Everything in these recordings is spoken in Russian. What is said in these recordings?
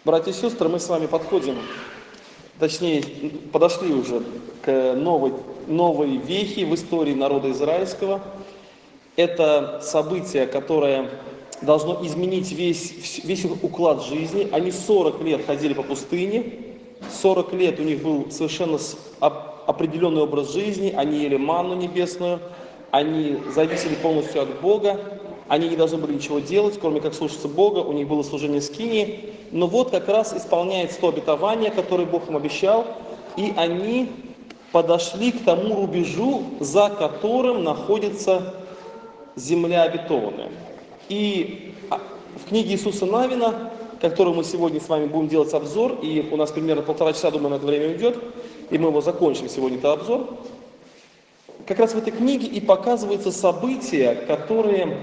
Братья и сестры, мы с вами подходим, точнее, подошли уже к новой вехе в истории народа израильского. Это событие, которое должно изменить весь их уклад жизни. Они 40 лет ходили по пустыне, 40 лет у них был совершенно определенный образ жизни, они ели манну небесную, они зависели полностью от Бога, они не должны были ничего делать, кроме как слушаться Бога, у них было служение скинии. Но вот как раз исполняется то обетование, которое Бог им обещал, и они подошли к тому рубежу, за которым находится земля обетованная. И в книге Иисуса Навина, которую мы сегодня с вами будем делать обзор, и у нас примерно 1,5 часа, думаю, на это время уйдет, и мы его закончим сегодня, этот обзор, как раз в этой книге и показываются события, которые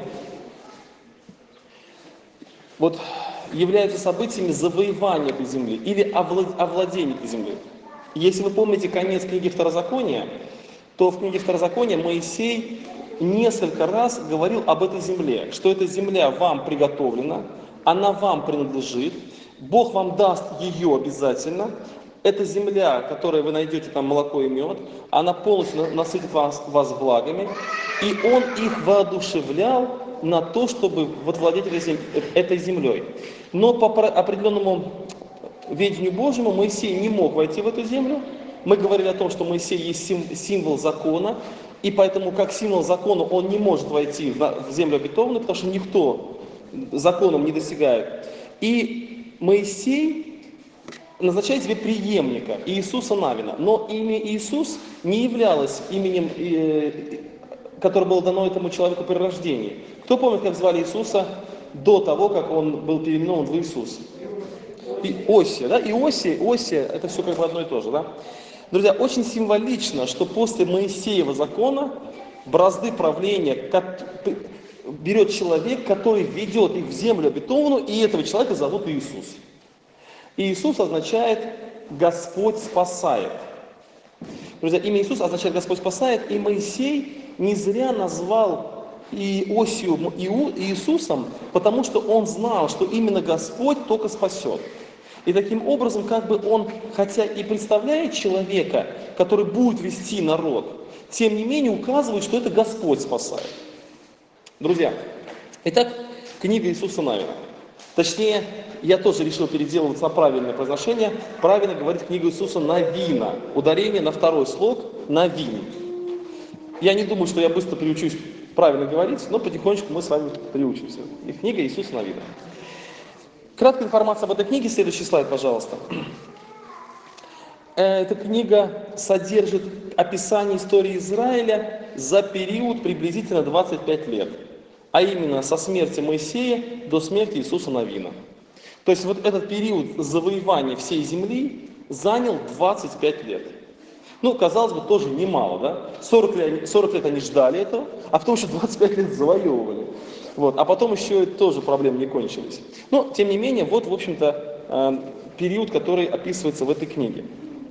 являются событиями завоевания этой земли или овладения этой землей. Если вы помните конец книги Второзакония, то в книге Второзакония Моисей несколько раз говорил об этой земле, что эта земля вам приготовлена, она вам принадлежит, Бог вам даст ее обязательно. Эта земля, которой вы найдете там молоко и мед, она полностью насытит вас благами, и Он их воодушевлял на то, чтобы владеть этой землей. Но по определенному ведению Божьему Моисей не мог войти в эту землю. Мы говорили о том, что Моисей есть символ закона, и поэтому как символ закона он не может войти в землю обетованную, потому что никто законом не достигает. И Моисей назначает себе преемника Иисуса Навина. Но имя Иисус не являлось именем, которое было дано этому человеку при рождении. Кто помнит, как звали Иисуса до того, как он был переименован в Иисус? Иосия, да? Иосия, это все как бы одно и то же, да? Друзья, очень символично, что после Моисеева закона бразды правления берет человек, который ведет их в землю обетованную, и этого человека зовут Иисус. И Иисус означает «Господь спасает». Друзья, имя Иисус означает «Господь спасает», и Моисей не зря назвал Иосию Иисусом, потому что он знал, что именно Господь только спасет. И таким образом, как бы он, хотя и представляет человека, который будет вести народ, тем не менее указывает, что это Господь спасает. Друзья, итак, книга Иисуса Навина. Точнее, я тоже решил переделываться на правильное произношение. Правильно говорить книгу Иисуса Навина. Ударение на второй слог Навин. Я не думаю, что я быстро приучусь правильно говорить, но потихонечку мы с вами приучимся. И книга Иисуса Навина. Краткая информация об этой книге. Следующий слайд, пожалуйста. Эта книга содержит описание истории Израиля за период приблизительно 25 лет. А именно со смерти Моисея до смерти Иисуса Навина. То есть вот этот период завоевания всей земли занял 25 лет. Ну, казалось бы, тоже немало, да? 40 лет они ждали этого, а потом еще 25 лет завоевывали. Вот. А потом еще тоже проблемы не кончились. Но, тем не менее, вот, в общем-то, период, который описывается в этой книге.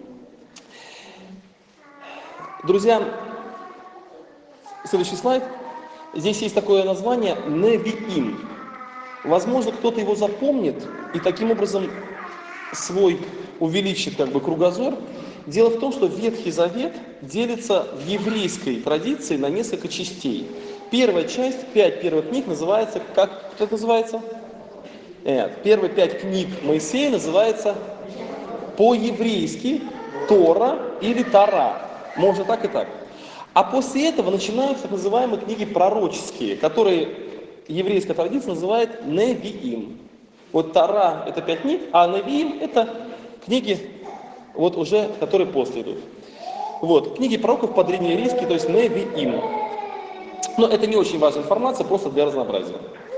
Друзья, следующий слайд. Здесь есть такое название Невиим. Возможно, кто-то его запомнит и таким образом свой увеличит кругозор. Дело в том, что Ветхий Завет делится в еврейской традиции на несколько частей. Первая часть, 5 первых книг, называется, как это называется? Первые 5 книг Моисея называется по-еврейски Тора или Тора. Можно так и так. А после этого начинаются так называемые книги пророческие, которые еврейская традиция называет Невиим. Вот Тора это 5 книг, а Невиим это книги, вот уже, которые после идут. Вот, книги пророков по-древнееврейски, то есть Невиим. Но это не очень важная информация, просто для разнообразия.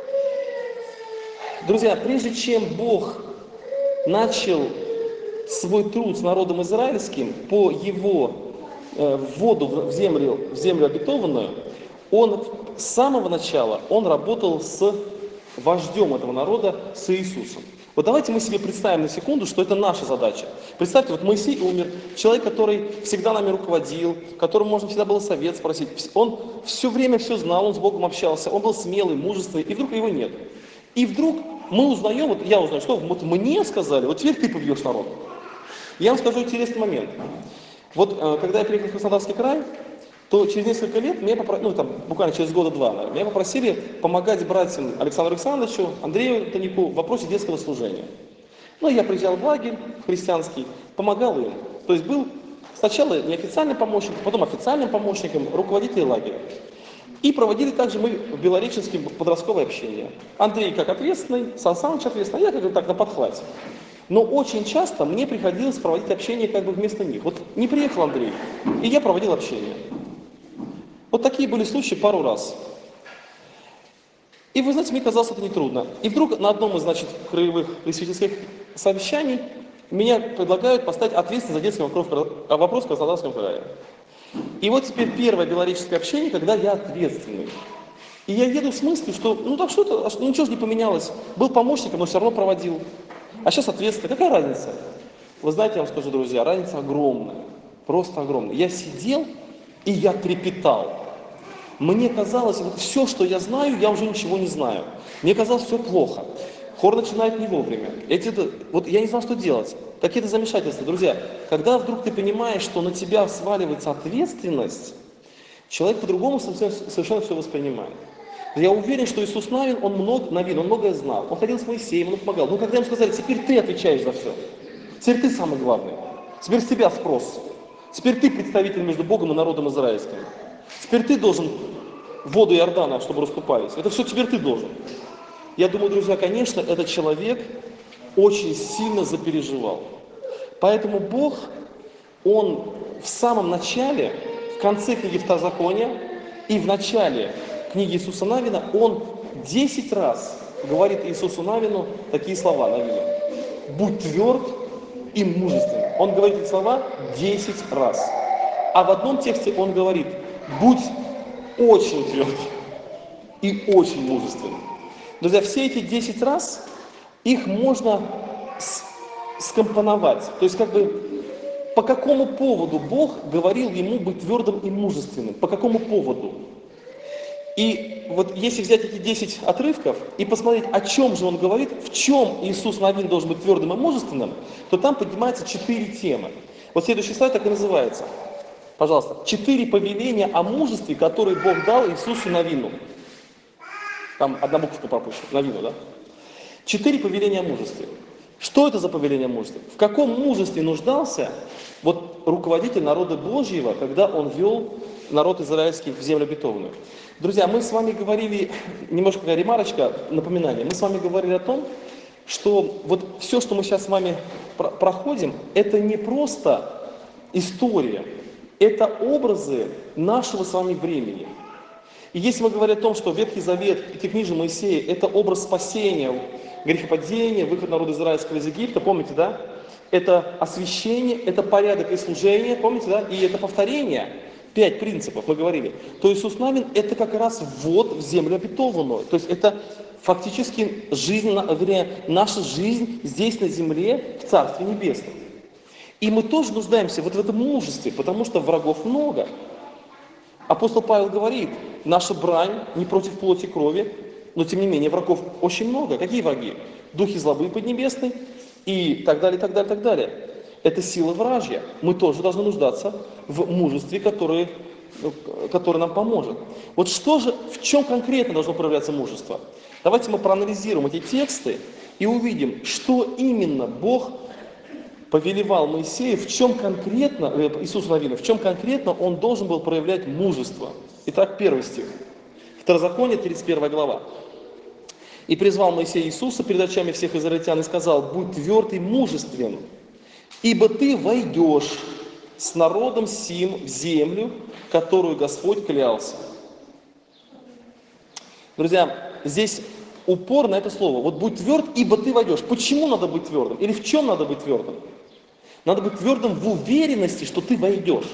Друзья, прежде чем Бог начал свой труд с народом израильским по его вводу в землю обетованную, он с самого начала работал с вождем этого народа, с Иисусом. Вот давайте мы себе представим на секунду, что это наша задача. Представьте, вот Моисей умер, человек, который всегда нами руководил, которому можно всегда было совет спросить. Он все время все знал, он с Богом общался, он был смелый, мужественный, и вдруг его нет. И вдруг мы узнаем, вот я узнаю, что вот мне сказали, вот теперь ты поведешь народ. Я вам скажу интересный момент. Вот когда я приехал в Краснодарский край, то через несколько лет меня попросили, ну там буквально через года два, наверное, меня попросили помогать братьям Александру Александровичу, Андрею Танику в вопросе детского служения. Ну, я приезжал в лагерь христианский, помогал им. То есть был сначала неофициальным помощником, потом официальным помощником руководителя лагеря. И проводили также мы в Белореченске подростковое общение. Андрей как ответственный, Сан Саныч ответственный, а я как бы так на подхвате. Но очень часто мне приходилось проводить общение как бы вместо них. Вот не приехал Андрей, и я проводил общение. Вот такие были случаи пару раз. И вы знаете, мне казалось это нетрудно. И вдруг на одном из, значит, краевых пресвитерских совещаний меня предлагают поставить ответственность за детский вопрос в Краснодарском крае. И вот теперь первое белореческое общение, когда я ответственный. И я еду с мыслью, что ну так что-то, ничего же не поменялось. Был помощником, но все равно проводил. А сейчас ответственный. Какая разница? Вы знаете, я вам скажу, друзья, разница огромная. Просто огромная. Я сидел и я трепетал. Мне казалось, вот все, что я знаю, я уже ничего не знаю. Мне казалось, все плохо. Хор начинает не вовремя. Вот я не знал, что делать. Какие-то замешательства. Друзья, когда вдруг ты понимаешь, что на тебя сваливается ответственность, человек по-другому совершенно все воспринимает. Я уверен, что Иисус Навин, он многое знал. Он ходил с Моисеем, он помогал. Но когда ему сказали, теперь ты отвечаешь за все. Теперь ты самый главный. Теперь с тебя спрос. Теперь ты представитель между Богом и народом израильским. Теперь ты должен воду Иордана, чтобы расступались. Это все теперь ты должен. Я думаю, друзья, конечно, этот человек очень сильно запереживал. Поэтому Бог, Он в самом начале, в конце книги Второзакония и в начале книги Иисуса Навина, Он 10 раз говорит Иисусу Навину такие слова, Навину. Будь тверд и мужественным. Он говорит эти слова 10 раз. А в одном тексте Он говорит, будь очень тверд и очень мужественным. Друзья, все эти 10 раз, их можно скомпоновать. То есть, как бы, по какому поводу Бог говорил ему быть твердым и мужественным? По какому поводу? И вот если взять эти 10 отрывков и посмотреть, о чем же он говорит, в чем Иисус Навин должен быть твердым и мужественным, то там поднимается 4 темы. Вот следующий слайд так и называется. Пожалуйста. 4 повеления о мужестве, которые Бог дал Иисусу Навину. Там одна буква пропущена, Навину, да? 4 повеления о мужестве. Что это за повеление о мужестве? В каком мужестве нуждался вот руководитель народа Божьего, когда он вел народ израильский в землю обетованную? Друзья, мы с вами говорили, немножко такая ремарочка, напоминание, мы с вами говорили о том, что вот все, что мы сейчас с вами проходим, это не просто история, это образы нашего с вами времени. И если мы говорим о том, что Ветхий Завет, Пятикнижие Моисея, это образ спасения, грехопадения, выход народа израильского из Египта, помните, да? Это освящение, это порядок и служение, помните, да? И это повторение. 5 принципов мы говорили. То Иисус Навин это как раз ввод в землю обетованную. То есть это фактически жизнь, вернее, наша жизнь здесь на земле в Царстве Небесном. И мы тоже нуждаемся вот в этом мужестве, потому что врагов много. Апостол Павел говорит, наша брань не против плоти и крови, но тем не менее врагов очень много. Какие враги? Духи злобы поднебесной и так далее, так далее, так далее. Это сила вражья. Мы тоже должны нуждаться в мужестве, которое нам поможет. Вот что же, в чем конкретно должно проявляться мужество? Давайте мы проанализируем эти тексты и увидим, что именно Бог повелевал Моисею, в чем конкретно, Иисусу Навину, в чем конкретно он должен был проявлять мужество. Итак, 1 стих. Второзаконие, 31 глава. «И призвал Моисей Иисуса перед очами всех израильтян и сказал, будь тверд и мужествен, ибо ты войдешь с народом сим в землю, которую Господь клялся». Друзья, здесь упор на это слово. Вот будь тверд, ибо ты войдешь. Почему надо быть твердым? Или в чем надо быть твердым? Надо быть твердым в уверенности, что ты войдешь.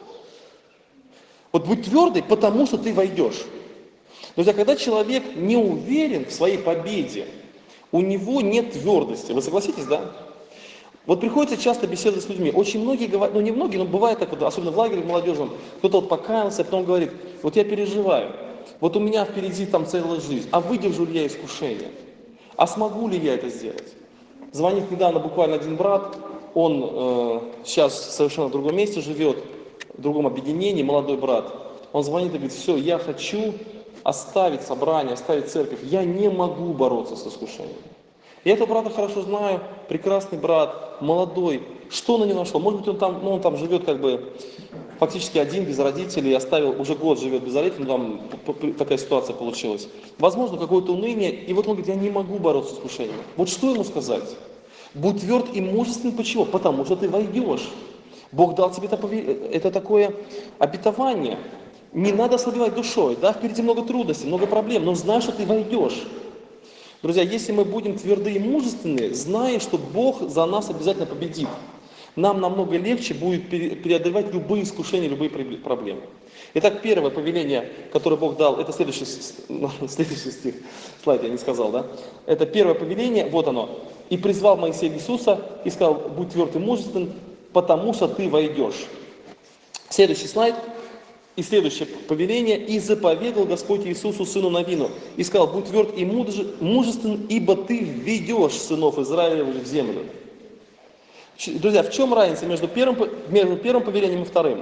Вот будь твердый, потому что ты войдешь. Друзья, когда человек не уверен в своей победе, у него нет твердости. Вы согласитесь, да? Вот приходится часто беседовать с людьми. Очень многие говорят, ну не многие, но бывает так, вот, особенно в лагере молодежном, кто-то вот покаялся, а потом говорит, вот я переживаю, вот у меня впереди там целая жизнь, а выдержу ли я искушение? А смогу ли я это сделать? Звонит недавно буквально один брат, он сейчас совершенно в другом месте живет, в другом объединении, молодой брат. Он звонит и говорит: все, я хочу оставить собрание, оставить церковь, я не могу бороться с искушением. Я этого брата хорошо знаю, прекрасный брат, молодой. Что на него нашло? Может быть, он там живет как бы фактически один, без родителей, оставил, уже год живет без родителей, там такая ситуация получилась. Возможно, какое-то уныние, и вот он говорит: я не могу бороться с искушением. Вот что ему сказать? Будь тверд и мужествен. Почему? Потому что ты войдешь. Бог дал тебе это такое обетование. Не надо ослабевать душой, да, впереди много трудностей, много проблем, но знай, что ты войдешь. Друзья, если мы будем тверды и мужественны, зная, что Бог за нас обязательно победит, нам намного легче будет преодолевать любые искушения, любые проблемы. Итак, первое повеление, которое Бог дал, это следующий стих, слайд я не сказал, да? Это первое повеление, вот оно. «И призвал Моисей Иисуса и сказал: будь тверд и мужествен, потому что ты войдешь». Следующий слайд. И следующее повеление: «И заповедал Господь Иисусу, сыну Навину, и сказал: будь тверд и мужествен, ибо ты введешь сынов Израилевых в землю». Друзья, в чем разница между первым повелением и вторым?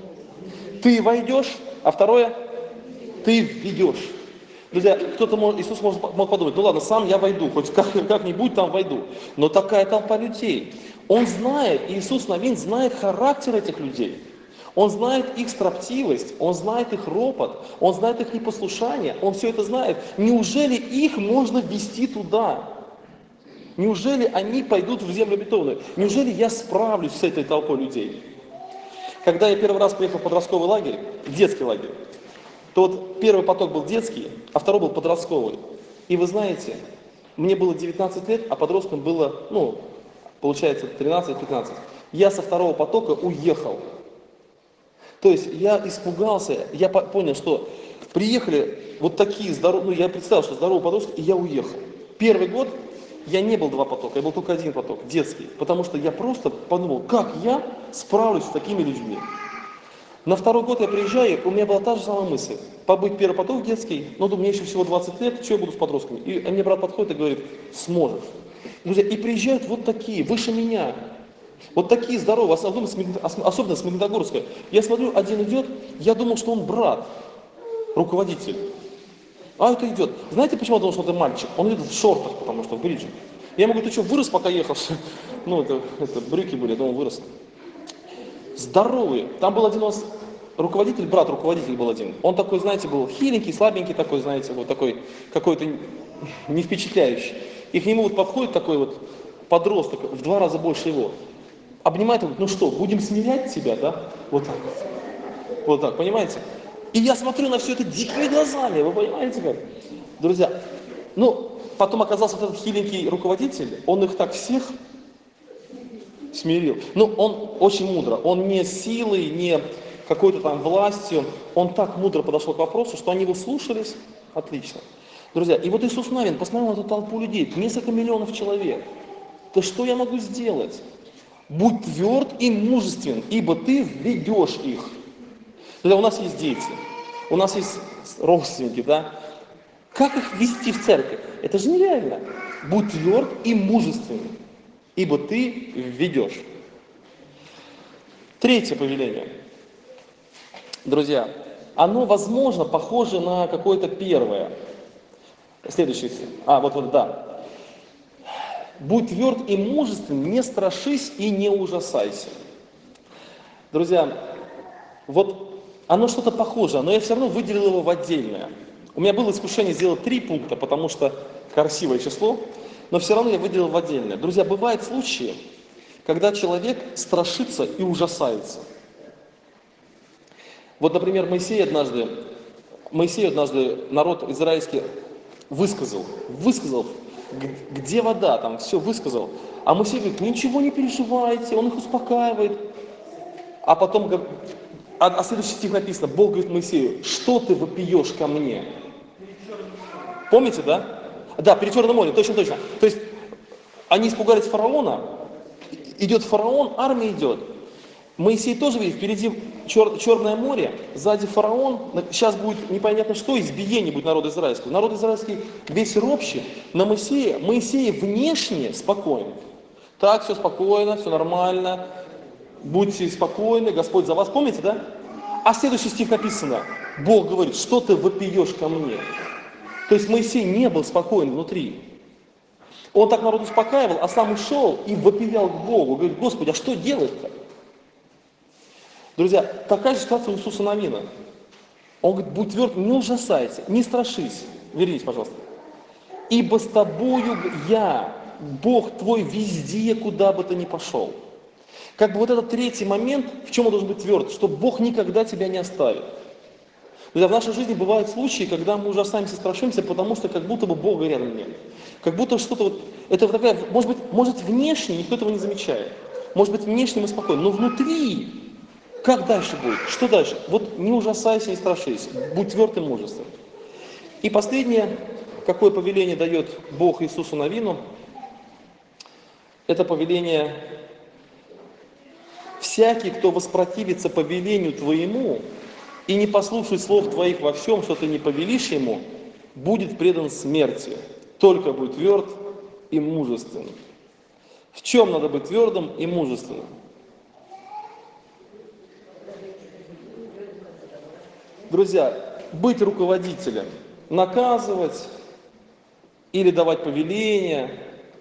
Ты войдешь, а второе — ты введешь. Друзья, Иисус мог подумать: ну ладно, сам я войду, хоть как-нибудь там войду. Но такая толпа людей. Он знает, Иисус Навин знает характер этих людей. Он знает их строптивость, он знает их ропот, он знает их непослушание, он все это знает. Неужели их можно ввести туда? Неужели они пойдут в землю обетованную? Неужели я справлюсь с этой толпой людей? Когда я первый раз приехал в подростковый лагерь, детский лагерь, то вот первый поток был детский, а второй был подростковый. И вы знаете, мне было 19 лет, а подросткам было, получается, 13-15. Я со второго потока уехал. То есть я испугался, я понял, что приехали вот такие здоровые, я представил, что здоровый подросток, и я уехал. Первый год я не был два потока, я был только один поток, детский, потому что я просто подумал, как я справлюсь с такими людьми. На второй год я приезжаю, у меня была та же самая мысль: побыть первый поток детский, но думаю, мне еще всего 20 лет, что я буду с подростками? И мне брат подходит и говорит: сможешь. Друзья, и приезжают вот такие, выше меня. Вот такие здоровые, особенно с Магнитогорска. Я смотрю, один идет, я думал, что он брат, руководитель. А это идет. Знаете, почему я думал, что это мальчик? Он идет в шортах, потому что в бриджах. Я ему говорю: ты что, вырос, пока ехал? Это брюки были, я думал, вырос. Здоровые. Там был один у нас руководитель, брат-руководитель был один. Он такой, знаете, был хиленький, слабенький такой, знаете, вот такой, какой-то не впечатляющий. И к нему вот подходит такой вот подросток, в 2 раза больше его. Обнимает и говорит: ну что, будем смирять тебя, да? Вот так вот. Вот так, понимаете? И я смотрю на все это дикими глазами, вы понимаете как? Друзья, потом оказался вот этот хиленький руководитель, он их так всех смирил. Он очень мудро, он не силой, не какой-то там властью, он так мудро подошел к вопросу, что они его слушались. Отлично. Друзья, и вот Иисус Навин посмотрел на эту толпу людей, несколько миллионов человек. Да что я могу сделать? Будь тверд и мужествен, ибо ты введешь их. Друзья, у нас есть дети, у нас есть родственники, да? Как их ввести в церковь? Это же нереально. Будь тверд и мужествен, ибо ты введешь. Третье повеление. Друзья, оно, возможно, похоже на какое-то первое. Следующее. Да. Будь тверд и мужествен, не страшись и не ужасайся. Друзья, вот оно что-то похоже, но я все равно выделил его в отдельное. У меня было искушение сделать 3 пункта, потому что красивое число, но все равно я выделил в отдельное. Друзья, бывают случаи, когда человек страшится и ужасается. Вот, например, Моисею однажды народ израильский высказал, где вода, там все высказал. А Моисей говорит: ничего не переживайте, он их успокаивает. А потом, следующий стих написано, Бог говорит Моисею: что ты вопиешь ко мне? Помните, да? Да, перед Черным морем, точно. То есть, они испугались фараона, идет фараон, армия идет. Моисей тоже видит, впереди Черное море, сзади фараон, сейчас будет непонятно что, избиение будет народа израильского. Народ израильский весь ропщет на Моисея. Моисей внешне спокоен. Так, все спокойно, все нормально, будьте спокойны, Господь за вас. Помните, да? А следующий стих написано, Бог говорит, что ты вопиешь ко мне? То есть Моисей не был спокоен внутри. Он так народ успокаивал, а сам ушел и вопиял к Богу. Говорит, Господи, а что делать-то? Друзья, такая же ситуация у Иисуса Навина. Он говорит, будь тверд, не ужасайся, не страшись. Вернитесь, пожалуйста. Ибо с тобою я, Бог твой, везде, куда бы ты ни пошел. Как бы вот этот третий момент, в чем он должен быть тверд, что Бог никогда тебя не оставит. Друзья, в нашей жизни бывают случаи, когда мы ужасаемся, страшимся, потому что как будто бы Бога рядом нет. Как будто что-то вот, это вот такая, может внешне никто этого не замечает. Может быть внешне мы спокойны, но внутри, как дальше будет? Что дальше? Вот не ужасайся, не страшись, будь тверд и мужествен. И последнее, какое повеление дает Бог Иисусу Навину, это повеление: всякий, кто воспротивится повелению твоему и не послушает слов твоих во всем, что ты не повелишь ему, будет предан смерти. Только будь тверд и мужествен. В чем надо быть твердым и мужественным? Друзья, быть руководителем, наказывать или давать повеления.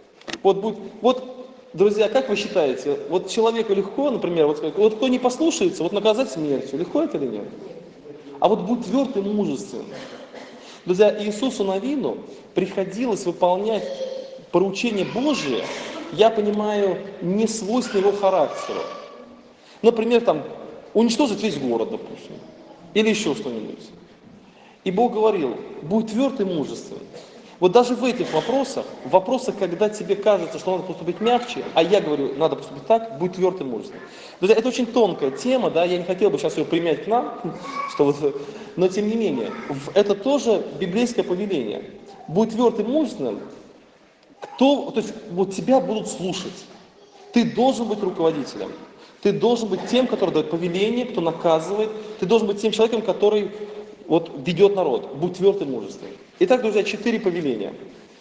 Друзья, как вы считаете, вот человеку легко, например, вот кто не послушается, вот наказать смертью, легко это или нет? А вот будь тверд и мужествен. Друзья, Иисусу Навину приходилось выполнять поручение Божие, я понимаю, не свойственно его характеру. Например, там, уничтожить весь город, допустим, или еще что-нибудь. И Бог говорил, будь тверд и мужествен. Вот даже в этих вопросах, когда тебе кажется, что надо поступить мягче, а я говорю, надо поступить так, будь тверд и мужествен. Друзья, это очень тонкая тема, да, я не хотел бы сейчас ее применять к нам, но тем не менее, это тоже библейское повеление. Будь тверд и мужественным, то есть вот тебя будут слушать. Ты должен быть руководителем. Ты должен быть тем, который дает повеление, кто наказывает. Ты должен быть тем человеком, который вот ведет народ. Будь тверд и мужественным. Итак, друзья, 4 повеления.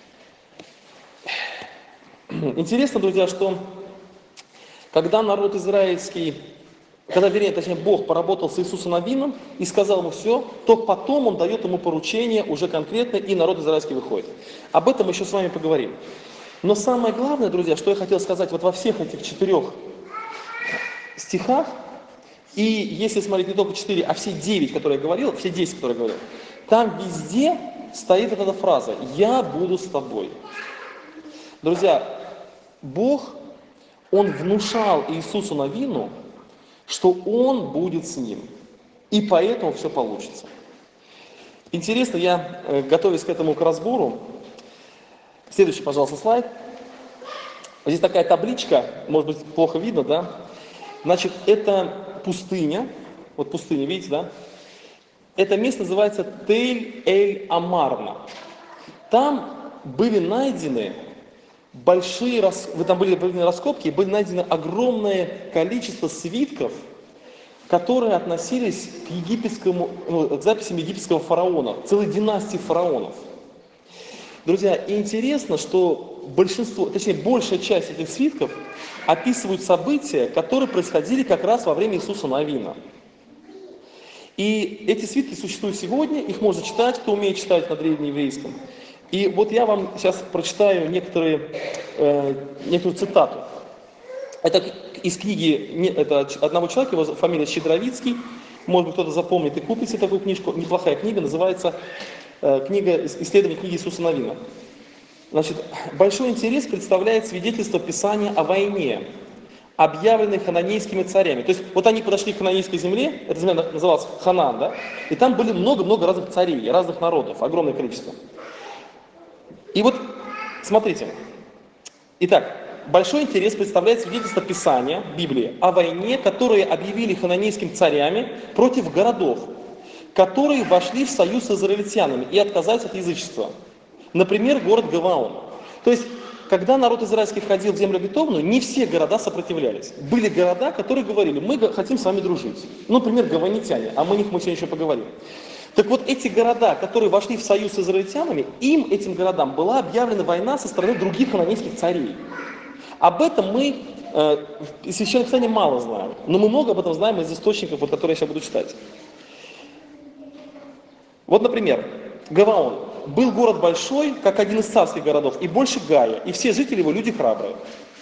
Интересно, друзья, что когда народ израильский, Бог поработал с Иисусом Навином и сказал ему все, то потом он дает ему поручение уже конкретно, и народ израильский выходит. Об этом мы еще с вами поговорим. Но самое главное, друзья, что я хотел сказать вот во всех этих 4 стихах, и если смотреть не только 4, а все 9, которые я говорил, все 10, которые я говорил, там везде стоит вот эта фраза «Я буду с тобой». Друзья, Бог, Он внушал Иисусу Навину, что Он будет с ним, и поэтому все получится. Интересно, я, готовясь к этому к разбору, следующий, пожалуйста, слайд. Здесь такая табличка, может быть, плохо видно, да? Значит, это пустыня, вот пустыня, видите, да? Это место называется Тель-эль-Амарна. Там были найдены там были проведены раскопки, были найдено огромное количество свитков, которые относились к записям египетского фараона, целой династии фараонов. Друзья, и интересно, что большая часть этих свитков описывают события, которые происходили как раз во время Иисуса Навина. И эти свитки существуют сегодня, их можно читать, кто умеет читать на древнееврейском. И вот я вам сейчас прочитаю некоторую цитату. Это из книги одного человека, его фамилия Щедровицкий. Может быть, кто-то запомнит и купит себе такую книжку. Неплохая книга, называется «Исследование книги Иисуса Навина». Значит, большой интерес представляет свидетельство Писания о войне, объявленной хананейскими царями. То есть вот они подошли к хананейской земле, эта земля называлась Ханаан, да? И там были много-много разных царей, разных народов, огромное количество. И вот, смотрите. Итак, большой интерес представляет свидетельство Писания, Библии, о войне, которые объявили хананейскими царями против городов, которые вошли в союз с израильтянами и отказались от язычества. Например, город Гаваон. То есть когда народ израильский входил в землю обетованную, не все города сопротивлялись. Были города, которые говорили, мы хотим с вами дружить. Ну, например, гаванитяне, а мы сегодня еще поговорим. Так вот, эти города, которые вошли в союз с израильтянами, этим городам была объявлена война со стороны других хананейских царей. Об этом мы в Священном Писании мало знаем, но мы много об этом знаем из источников, вот, которые я сейчас буду читать. Вот, например, Гаваон. Был город большой, как один из царских городов, и больше Гая, и все жители его люди храбрые.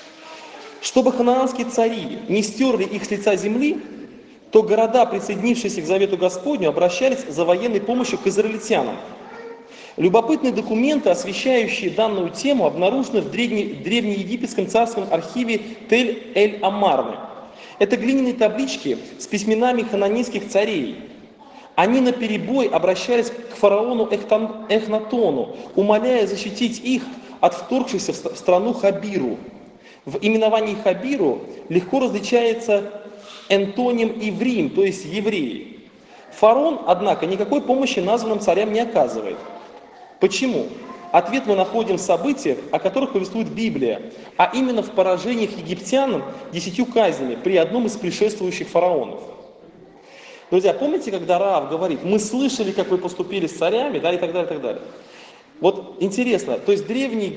Чтобы ханаанские цари не стерли их с лица земли, то города, присоединившиеся к завету Господню, обращались за военной помощью к израильтянам. Любопытные документы, освещающие данную тему, обнаружены в древнеегипетском царском архиве Тель-эль-Амарны. Это глиняные таблички с письменами хананейских царей. Они наперебой обращались к фараону Эхнатону, умоляя защитить их от вторгшихся в страну Хабиру. В именовании Хабиру легко различается энтоним иврим, то есть евреи. Фараон, однако, никакой помощи названным царям не оказывает. Почему? Ответ мы находим в событиях, о которых повествует Библия, а именно в поражениях египтян 10 казнями при одном из предшествующих фараонов. Друзья, помните, когда Раав говорит, мы слышали, как вы поступили с царями, да, и так далее, и так далее. Вот интересно, то есть древние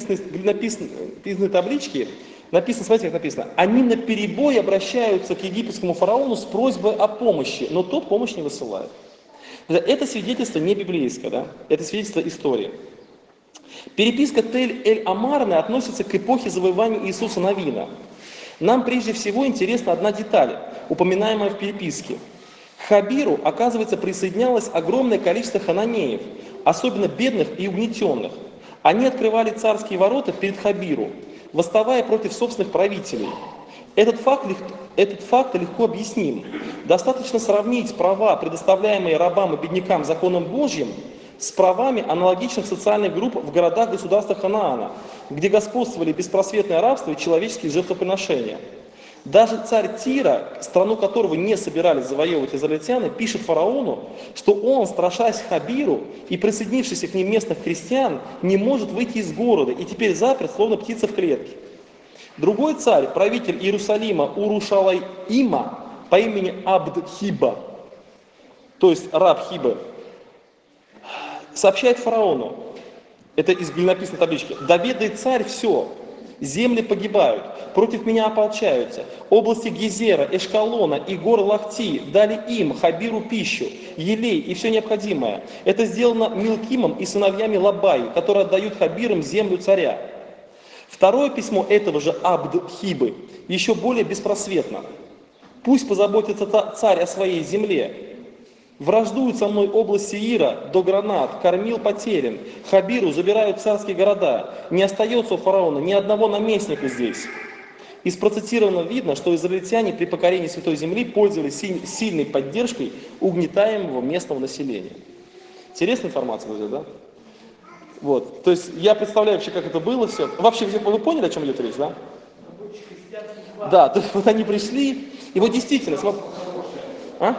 глинописные таблички, написано, смотрите, как написано, они наперебой обращаются к египетскому фараону с просьбой о помощи, но тот помощь не высылает. Это свидетельство не библейское, да? Это свидетельство истории. Переписка Тель-эль-Амарны относится к эпохе завоевания Иисуса Навина. Нам прежде всего интересна одна деталь, упоминаемая в переписке. К Хабиру, оказывается, присоединялось огромное количество хананеев, особенно бедных и угнетенных. Они открывали царские ворота перед Хабиру, восставая против собственных правителей. Этот факт легко объясним. Достаточно сравнить права, предоставляемые рабам и беднякам законом Божьим, с правами аналогичных социальных групп в городах-государствах Ханаана, где господствовали беспросветное рабство и человеческие жертвоприношения. Даже царь Тира, страну которого не собирались завоевывать израильтяне, пишет фараону, что он, страшась Хабиру и присоединившихся к ним местных крестьян, не может выйти из города и теперь заперт, словно птица в клетке. Другой царь, правитель Иерусалима Урушалаима по имени Абд-Хиба, то есть раб Хиба, сообщает фараону, это из глинописной таблички, «Да ведает царь все, земли погибают, против меня ополчаются, области Гезера, Эшкалона и гор Лахти дали им, Хабиру, пищу, елей и все необходимое. Это сделано Милкимом и сыновьями Лабаи, которые отдают Хабирам землю царя». Второе письмо этого же Абд-Хибы еще более беспросветно. «Пусть позаботится царь о своей земле. Враждуют со мной область Сеира, до Гранат, Кормил потерян, Хабиру забирают царские города, не остается у фараона ни одного наместника здесь». Из процитированного видно, что израильтяне при покорении Святой Земли пользовались сильной поддержкой угнетаемого местного населения. Интересная информация, друзья, да? Вот, то есть я представляю вообще, как это было все. Вообще, вы поняли, о чем идет речь, да? Да, то есть вот они пришли, и вот действительно, а?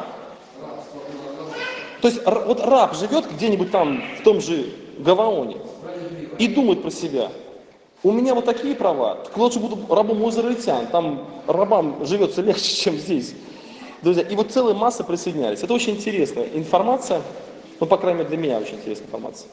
То есть вот раб живет где-нибудь там, в том же Гаваоне, и думает про себя. У меня вот такие права, так лучше буду рабом у израильтян, там рабам живется легче, чем здесь. Друзья, и вот целая масса присоединялись. Это очень интересная информация, ну, по крайней мере, для меня очень интересная информация.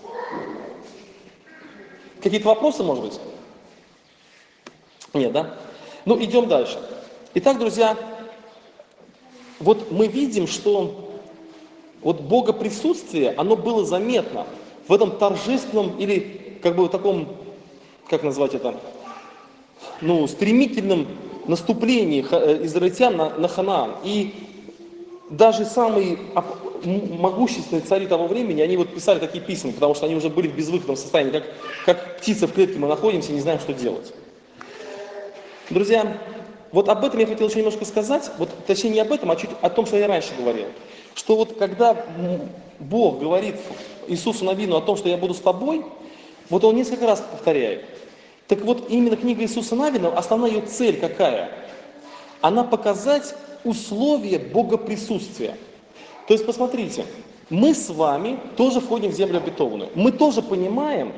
Какие-то вопросы, может быть? Нет, да? Ну, идем дальше. Итак, друзья, вот мы видим, что вот богоприсутствие, оно было заметно в этом торжественном или как бы таком, как назвать это, ну, стремительном наступлении израильтян на Ханаан. И даже самые могущественные цари того времени, они вот писали такие письма, потому что они уже были в безвыходном состоянии, как птица в клетке мы находимся и не знаем, что делать. Друзья, вот об этом я хотел еще немножко сказать, вот, точнее не об этом, а чуть о том, что я раньше говорил. Что вот когда Бог говорит Иисусу Навину о том, что я буду с тобой, вот он несколько раз повторяет. Так вот именно книга Иисуса Навина, основная ее цель какая? Она показать условия богоприсутствия. То есть, посмотрите, мы с вами тоже входим в землю обетованную. Мы тоже понимаем,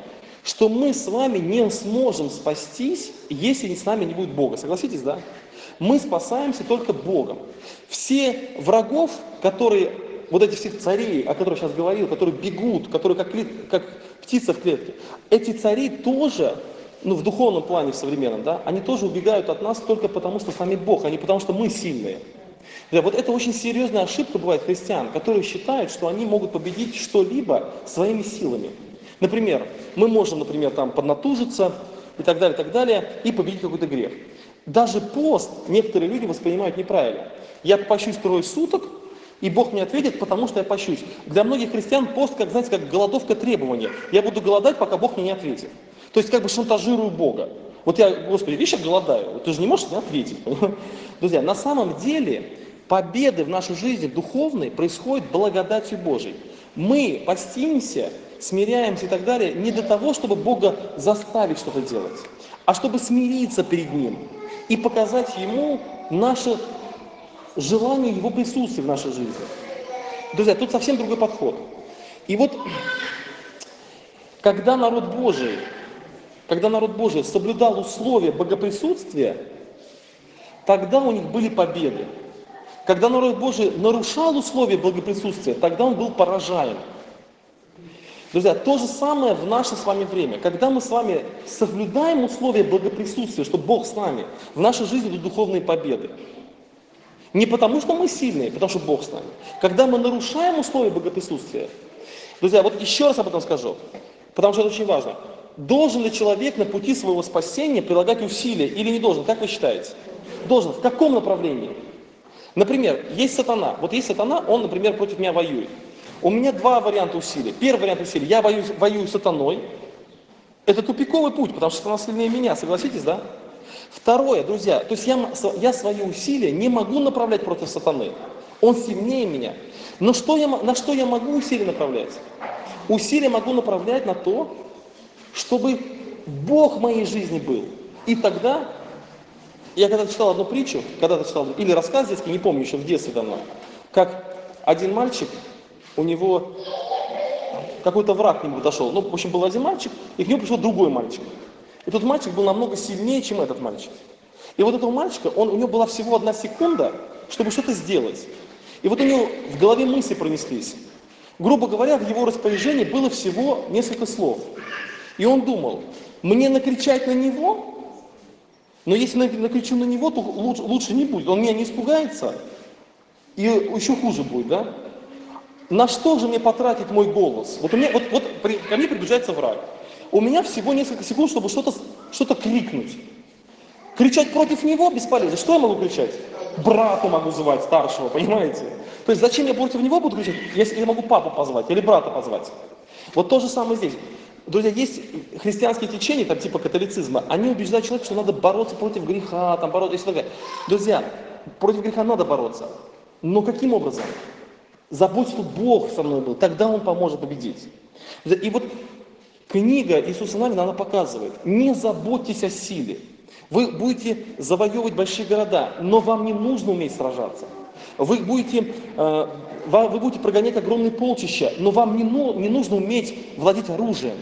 что мы с вами не сможем спастись, если с нами не будет Бога. Согласитесь, да? Мы спасаемся только Богом. Все врагов, которые, вот этих всех царей, о которых я сейчас говорил, которые бегут, которые как птица в клетке, эти цари тоже, в духовном плане, в современном, да, они тоже убегают от нас только потому, что с нами Бог, а не потому, что мы сильные. Да, вот это очень серьезная ошибка бывает христиан, которые считают, что они могут победить что-либо своими силами. Например, мы можем, там, поднатужиться и так далее, и победить какой-то грех. Даже пост некоторые люди воспринимают неправильно. Я пощусь 3 суток, и Бог мне ответит, потому что я пощусь. Для многих христиан пост, как голодовка требования. Я буду голодать, пока Бог мне не ответит. То есть шантажирую Бога. Вот я, Господи, видишь, я голодаю, ты же не можешь мне ответить. Друзья, на самом деле победы в нашей жизни духовной происходят благодатью Божией. Мы постимся, смиряемся и так далее не для того, чтобы Бога заставить что-то делать, а чтобы смириться перед Ним и показать Ему наше желание Его присутствия в нашей жизни. Друзья, тут совсем другой подход. И вот, когда народ Божий соблюдал условия богоприсутствия, тогда у них были победы. Когда народ Божий нарушал условия благоприсутствия, тогда он был поражаем. Друзья, то же самое в наше с вами время. Когда мы с вами соблюдаем условия благоприсутствия, что Бог с нами, в нашей жизни идут духовные победы. Не потому, что мы сильные, потому что Бог с нами. Когда мы нарушаем условия благоприсутствия, друзья, вот еще раз об этом скажу, потому что это очень важно. Должен ли человек на пути своего спасения прилагать усилия или не должен? Как вы считаете? Должен. В каком направлении? Например, есть сатана. Вот есть сатана, он, например, против меня воюет. У меня 2 варианта усилий. Первый вариант усилий. Я воюю с сатаной. Это тупиковый путь, потому что сатана сильнее меня. Согласитесь, да? Второе, друзья, то есть я свои усилия не могу направлять против сатаны. Он сильнее меня. Но на что я могу усилия направлять? Усилия могу направлять на то, чтобы Бог в моей жизни был. И тогда, я когда читал одну притчу, или рассказ детский, не помню, еще в детстве давно, как один мальчик, у него какой-то враг к нему подошел. В общем, был один мальчик, и к нему пришел другой мальчик. И тот мальчик был намного сильнее, чем этот мальчик. И вот этого мальчика, у него была всего 1 секунда, чтобы что-то сделать. И вот у него в голове мысли пронеслись. Грубо говоря, в его распоряжении было всего несколько слов. И он думал, мне накричать на него, но если накричу на него, то лучше не будет. Он меня не испугается, и еще хуже будет, да? На что же мне потратить мой голос? Ко мне приближается враг. У меня всего несколько секунд, чтобы что-то крикнуть. Кричать против него бесполезно. Что я могу кричать? Брату могу звать, старшего, понимаете? То есть зачем я против него буду кричать, если я могу папу позвать или брата позвать? Вот то же самое здесь. Друзья, есть христианские течения, типа католицизма, они убеждают человека, что надо бороться против греха, бороться и так далее. Друзья, против греха надо бороться. Но каким образом? Забудь, что Бог со мной был, тогда Он поможет победить. И вот книга Иисуса Навина, она показывает, не заботьтесь о силе. Вы будете завоевывать большие города, но вам не нужно уметь сражаться. Вы будете прогонять огромные полчища, но вам не нужно уметь владеть оружием.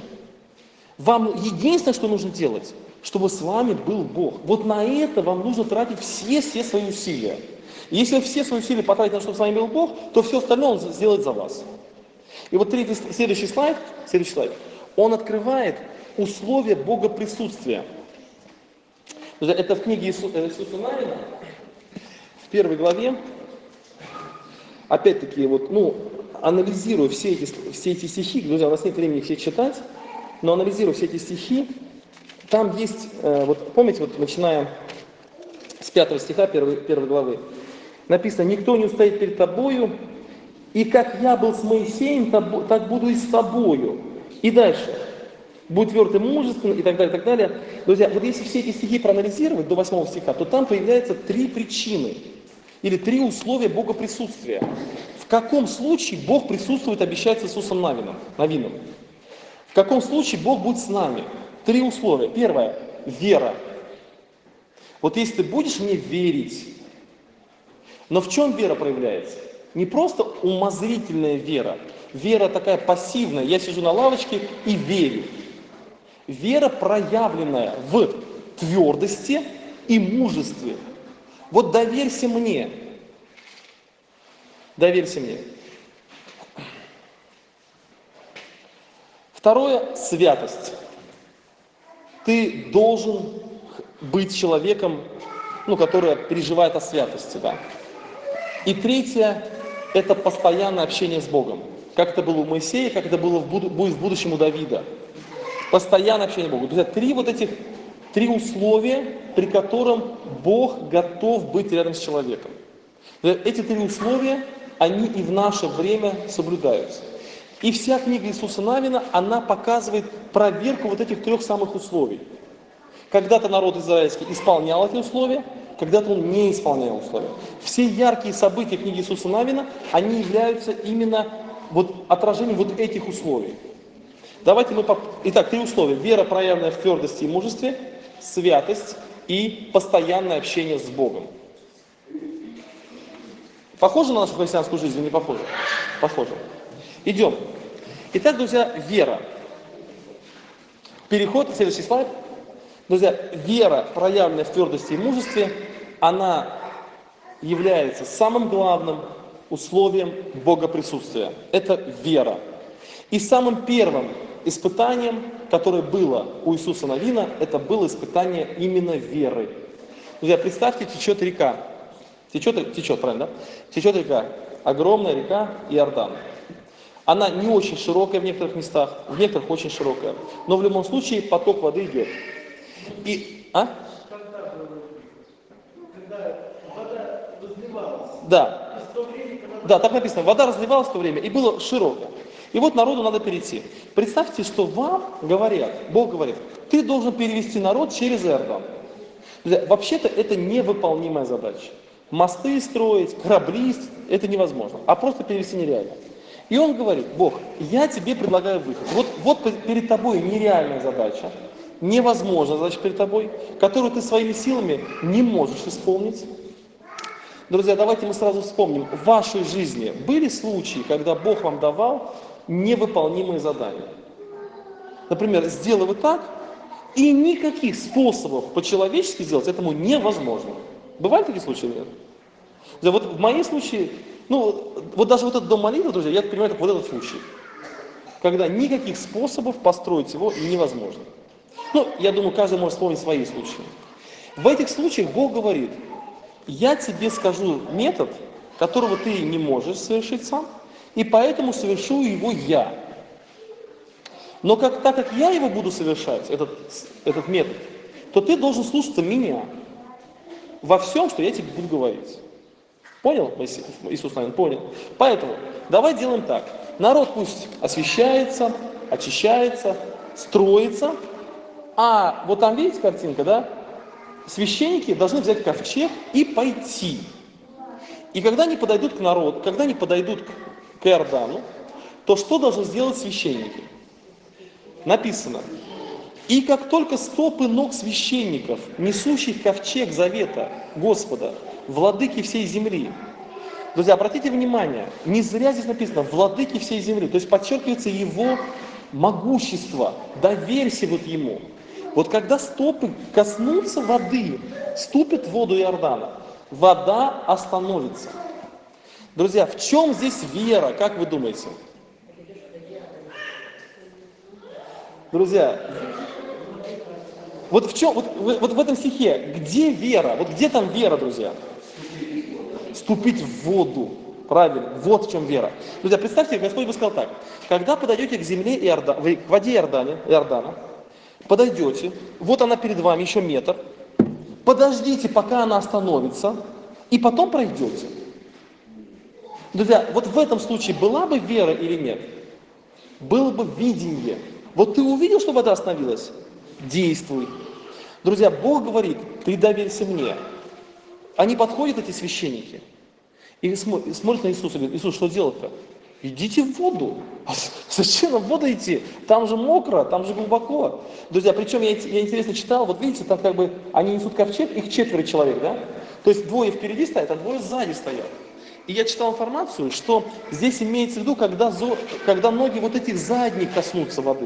Вам единственное, что нужно делать, чтобы с вами был Бог. Вот на это вам нужно тратить все свои усилия. И если вы все свои усилия потратите на то, чтобы с вами был Бог, то все остальное Он сделает за вас. И вот следующий слайд, он открывает условия богоприсутствия. Это в книге Иисуса Навина, в 1 главе. Опять-таки, анализируя все эти стихи, друзья, у нас нет времени все читать, но анализируя все эти стихи, там есть, помните, начиная с 5 стиха 1 главы, написано: «Никто не устоит перед тобою, и как я был с Моисеем, так буду и с тобою». И дальше. «Будь тверд и мужествен», и так далее, и так далее. Друзья, вот если все эти стихи проанализировать до 8 стиха, то там появляются 3 причины или 3 условия Бога присутствия. В каком случае Бог присутствует, обещается Иисусом Навином? В каком случае Бог будет с нами? 3 условия. Первое – вера. Вот если ты будешь мне верить, но в чем вера проявляется? Не просто умозрительная вера, вера такая пассивная, я сижу на лавочке и верю. Вера, проявленная в твердости и мужестве. Вот доверься мне. Доверься мне. Второе – святость. Ты должен быть человеком, который переживает о святости. Да? И третье – это постоянное общение с Богом. Как это было у Моисея, как это будет в будущем у Давида. Постоянное общение с Богом. Друзья, три условия, при котором Бог готов быть рядом с человеком. Эти три условия, они и в наше время соблюдаются. И вся книга Иисуса Навина, она показывает проверку вот этих трех самых условий. Когда-то народ израильский исполнял эти условия, когда-то он не исполнял условия. Все яркие события книги Иисуса Навина, они являются именно отражением этих условий. Давайте Итак, три условия. Вера, проявленная в твердости и мужестве, святость и постоянное общение с Богом. Похоже на нашу христианскую жизнь или не похоже? Похоже. Идем. Итак, друзья, вера. Переход, следующий слайд. Друзья, вера, проявленная в твердости и мужестве, она является самым главным условием Богоприсутствия. Это вера. И самым первым испытанием, которое было у Иисуса Навина, это было испытание именно веры. Друзья, представьте, течет река. Течет, правильно, да? Течет река. Огромная река Иордан. Она не очень широкая в некоторых местах, в некоторых очень широкая. Но в любом случае поток воды идет. Когда вода разливалась. Да. Да, так написано. Вода разливалась в то время и было широкое. И вот народу надо перейти. Представьте, что вам говорят, Бог говорит, ты должен перевести народ через Иордан. Вообще-то это невыполнимая задача. Мосты строить, корабли, это невозможно. А просто перевести нереально. И он говорит, Бог, я тебе предлагаю выход. Вот перед тобой нереальная задача, невозможная задача перед тобой, которую ты своими силами не можешь исполнить. Друзья, давайте мы сразу вспомним, в вашей жизни были случаи, когда Бог вам давал невыполнимые задания. Например, сделай вот так, и никаких способов по-человечески сделать этому невозможно. Бывают такие случаи или нет? Вот в моем случае, даже этот дом молитвы, друзья, я понимаю, как этот случай. Когда никаких способов построить его невозможно. Я думаю, каждый может вспомнить свои случаи. В этих случаях Бог говорит, я тебе скажу метод, которого ты не можешь совершить сам, и поэтому совершу его я. Но так как я его буду совершать, этот метод, то ты должен слушаться меня во всем, что я тебе буду говорить. Понял, Иисус, наверное, понял. Поэтому давай делаем так. Народ пусть освящается, очищается, строится. А вот там, видите, картинка, да? Священники должны взять ковчег и пойти. И когда они подойдут к народу, когда они подойдут к Иордану, то что должны сделать священники? Написано. И как только стопы ног священников, несущих ковчег завета Господа, владыки всей земли. Друзья, обратите внимание, не зря здесь написано «владыки всей земли», то есть подчеркивается его могущество, доверься ему. Вот когда стопы коснутся воды, ступят в воду Иордана, вода остановится. Друзья, в чем здесь вера, как вы думаете? Друзья, вот в этом стихе, где вера? Вот где там вера, друзья? Вступить в воду. Правильно, вот в чем вера. Друзья, представьте, Господь бы сказал так. Когда подойдете к земле к воде Иордана, подойдете, вот она перед вами, еще метр, подождите, пока она остановится, и потом пройдете. Друзья, вот в этом случае была бы вера или нет? Было бы видение. Вот ты увидел, что вода остановилась? Действуй. Друзья, Бог говорит, ты доверься мне. Они подходят, эти священники, и смотрят на Иисуса и говорят, Иисус, что делать-то? Идите в воду. Зачем в воду идти? Там же мокро, там же глубоко. Друзья, причем я интересно читал, вот видите, там как бы они несут ковчег, их 4 человек, да? То есть 2 впереди стоят, а 2 сзади стоят. И я читал информацию, что здесь имеется в виду, когда ноги вот этих задних коснутся воды.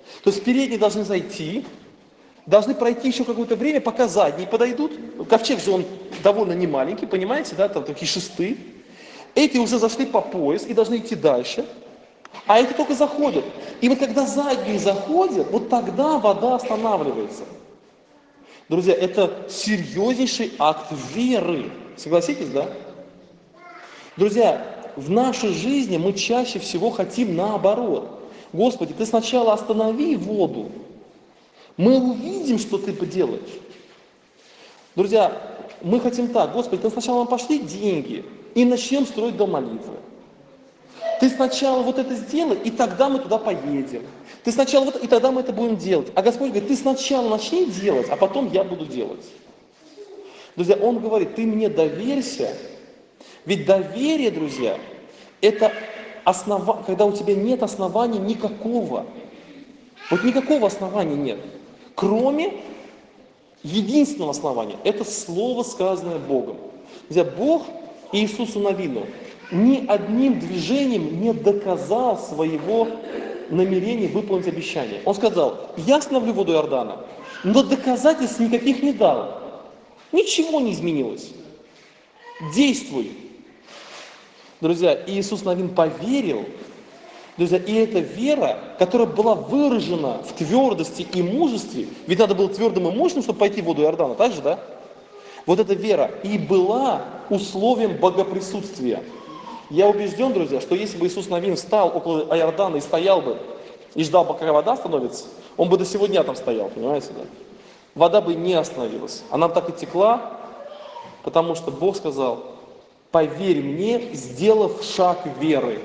То есть передние должны зайти, должны пройти еще какое-то время, пока задние подойдут. Ковчег же он довольно немаленький, понимаете, да, там такие шесты. Эти уже зашли по пояс и должны идти дальше, а эти только заходят. И вот когда задние заходят, вот тогда вода останавливается. Друзья, это серьезнейший акт веры. Согласитесь, да? Друзья, в нашей жизни мы чаще всего хотим наоборот. Господи, ты сначала останови воду, мы увидим, что ты поделаешь. Друзья, мы хотим так: Господи, ты сначала нам пошли деньги и начнем строить дом молитвы. Ты сначала вот это сделай, и тогда мы туда поедем. Ты сначала вот, и тогда мы это будем делать. А Господь говорит: ты сначала начни делать, а потом я буду делать. Друзья, Он говорит: ты мне доверься. Ведь доверие, друзья, это когда у тебя нет основания никакого. Вот никакого основания нет. Кроме единственного основания. Это слово, сказанное Богом. Друзья, Бог Иисусу Навину ни одним движением не доказал своего намерения выполнить обещание. Он сказал: я остановлю воду Иордана, но доказательств никаких не дал. Ничего не изменилось. Действуй. Друзья, Иисус Навин поверил, друзья, и эта вера, которая была выражена в твердости и мужестве, ведь надо было твердым и мощным, чтобы пойти в воду Иордана, так же, да? Вот эта вера и была условием богоприсутствия. Я убежден, друзья, что если бы Иисус Навин встал около Иордана и стоял бы, и ждал, пока вода остановится, он бы до сего дня там стоял, понимаете, да? Вода бы не остановилась. Она так и текла, потому что Бог сказал: поверь мне, сделав шаг веры.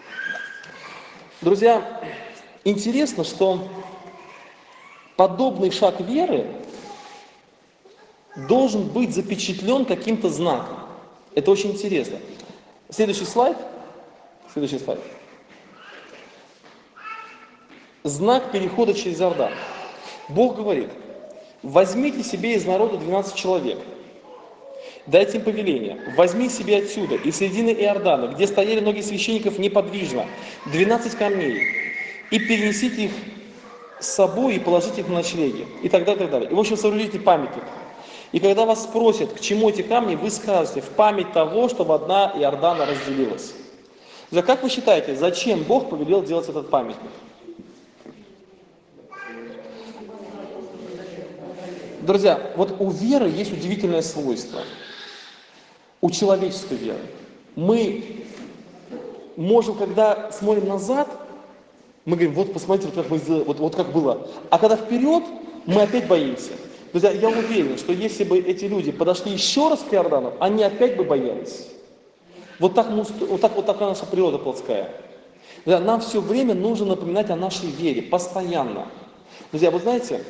Друзья, интересно, что подобный шаг веры должен быть запечатлен каким-то знаком. Это очень интересно. Следующий слайд. Знак перехода через Иордан. Бог говорит: возьмите себе из народа 12 человек. Дайте им повеление: возьми себе отсюда, из середины Иордана, где стояли ноги священников неподвижно, 12 камней, и перенесите их с собой и положите их на ночлеги, и так далее, и так далее. И, в общем, соорудите памятник. И когда вас спросят, к чему эти камни, вы скажете: в память того, что вода Иордана разделилась. Друзья, как вы считаете, зачем Бог повелел делать этот памятник? Друзья, вот у веры есть удивительное свойство. У человеческой веры. Мы можем, когда смотрим назад, мы говорим: вот посмотрите, вот как было. А когда вперед, мы опять боимся. Друзья, я уверен, что если бы эти люди подошли еще раз к Иордану, они опять бы боялись. Вот такая наша природа плотская. Друзья, нам все время нужно напоминать о нашей вере, постоянно. Друзья, вы знаете,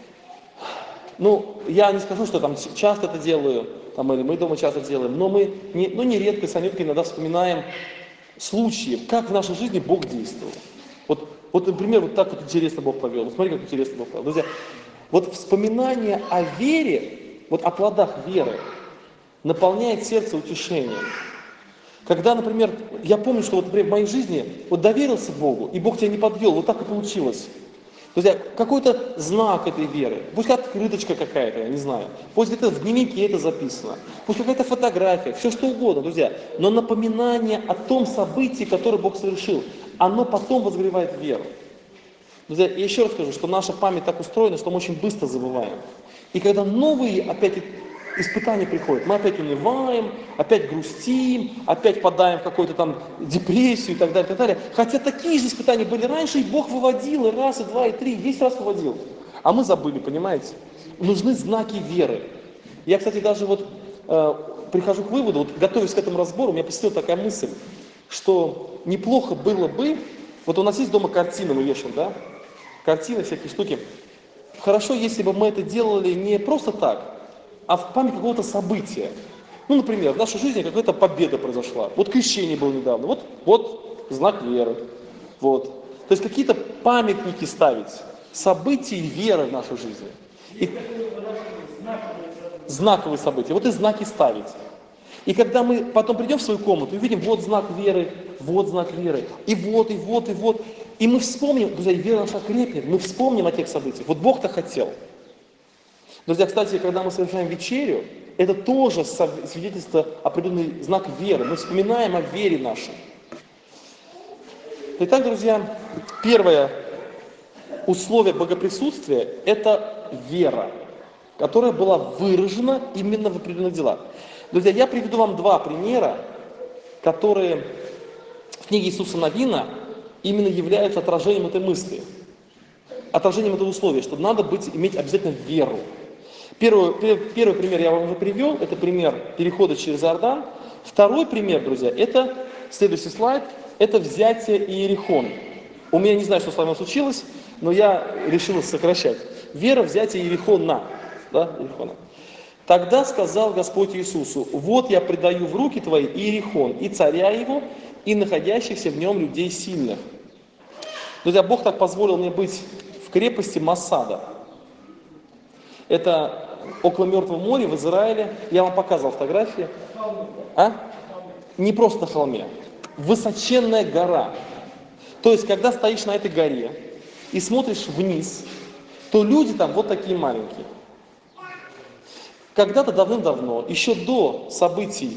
я не скажу, что там часто это делаю, или мы дома часто делаем, но мы нередко с Анюткой иногда вспоминаем случаи, как в нашей жизни Бог действовал. Вот, например, вот так вот интересно Бог повел. Вот смотри, как интересно Бог повел. Друзья, вот вспоминание о вере, вот о плодах веры, наполняет сердце утешением. Когда, например, я помню, что например, в моей жизни доверился Богу, и Бог тебя не подвел, вот так и получилось. Друзья, какой-то знак этой веры, пусть открыточка какая-то, я не знаю, пусть где-то в дневнике это записано, пусть какая-то фотография, все что угодно, друзья, но напоминание о том событии, которое Бог совершил, оно потом возгревает веру. Друзья, я еще раз скажу, что наша память так устроена, что мы очень быстро забываем. И когда новые опять испытания приходят, мы опять унываем, опять грустим, опять впадаем в какую-то там депрессию и так далее, и так далее. Хотя такие же испытания были раньше, и Бог выводил и раз, и два, и три, 10 раз выводил. А мы забыли, понимаете? Нужны знаки веры. Я, кстати, даже прихожу к выводу, готовясь к этому разбору, у меня посетила такая мысль, что неплохо было бы, у нас есть дома картины, мы вешаем, да? Картины, всякие штуки. Хорошо, если бы мы это делали не просто так, а в память какого-то события. Например, в нашей жизни какая-то победа произошла. Крещение было недавно. Вот знак веры. То есть какие-то памятники ставить. Событий веры в нашей жизни. Знаковые события. И знаки ставить. И когда мы потом придем в свою комнату и увидим, вот знак веры, и вот. И мы вспомним, друзья, вера наша крепнет, мы вспомним о тех событиях. Вот Бог-то хотел. Друзья, кстати, когда мы совершаем вечерю, это тоже свидетельство, определенный знак веры. Мы вспоминаем о вере нашей. Итак, друзья, первое условие богоприсутствия – это вера, которая была выражена именно в определенных делах. Друзья, я приведу вам два примера, которые в книге Иисуса Навина именно являются отражением этой мысли, отражением этого условия, что надо иметь обязательно веру. Первый пример я вам уже привел, это пример перехода через Иордан. Второй пример, друзья, это, следующий слайд, это взятие Иерихон. У меня не знаю, что с вами случилось, но я решил сокращать. Вера, взятие Иерихона. Да, Иерихона. Тогда сказал Господь Иисусу: вот я предаю в руки твои Иерихон, и царя его, и находящихся в нем людей сильных. Друзья, Бог так позволил мне быть в крепости Масада. Это около Мертвого моря в Израиле. Я вам показывал фотографии. Не просто на холме. Высоченная гора. То есть, когда стоишь на этой горе и смотришь вниз, то люди там вот такие маленькие. Когда-то давным-давно, еще до событий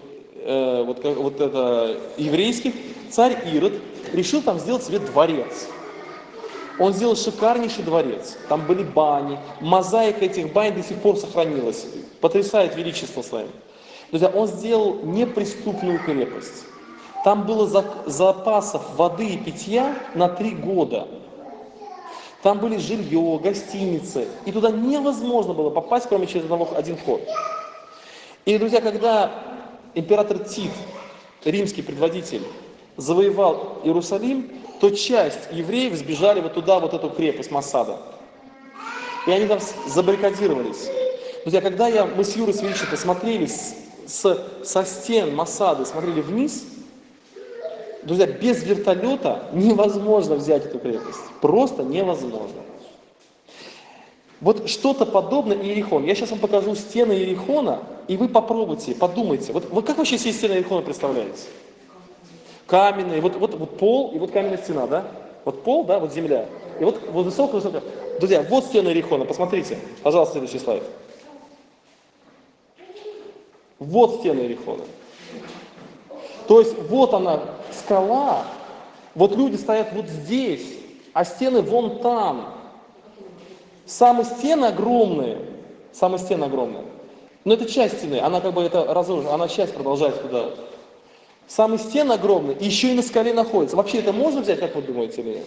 еврейских, царь Ирод решил там сделать себе дворец. Он сделал шикарнейший дворец. Там были бани, мозаика этих бань до сих пор сохранилась. Потрясает величество своим. Друзья, он сделал неприступную крепость. Там было запасов воды и питья на 3 года. Там были жилье, гостиницы. И туда невозможно было попасть, кроме через один вход. И, друзья, когда император Тит, римский предводитель, завоевал Иерусалим, то часть евреев сбежали вот туда, вот эту крепость Масада. И они там забаррикадировались. Друзья, когда мы с Юрой Свиричем посмотрели со стен Масады, смотрели вниз, друзья, без вертолета невозможно взять эту крепость. Просто невозможно. Вот что-то подобное Иерихон. Я сейчас вам покажу стены Иерихона, и вы попробуйте, подумайте. Вот вы как вообще себе стены Иерихона представляете? Каменные, вот пол и вот каменная стена, да? Вот пол, да, вот земля. И вот высокая. Друзья, вот стены Иерихона, посмотрите. Пожалуйста, следующий слайд. Вот стены Иерихона. То есть вот она, скала. Вот люди стоят вот здесь, а стены вон там. Самые стены огромные. Но это часть стены, она как бы это разрушена, она часть продолжается туда. Самые стены огромные, и еще и на скале находятся. Вообще это можно взять, как вы думаете, или нет?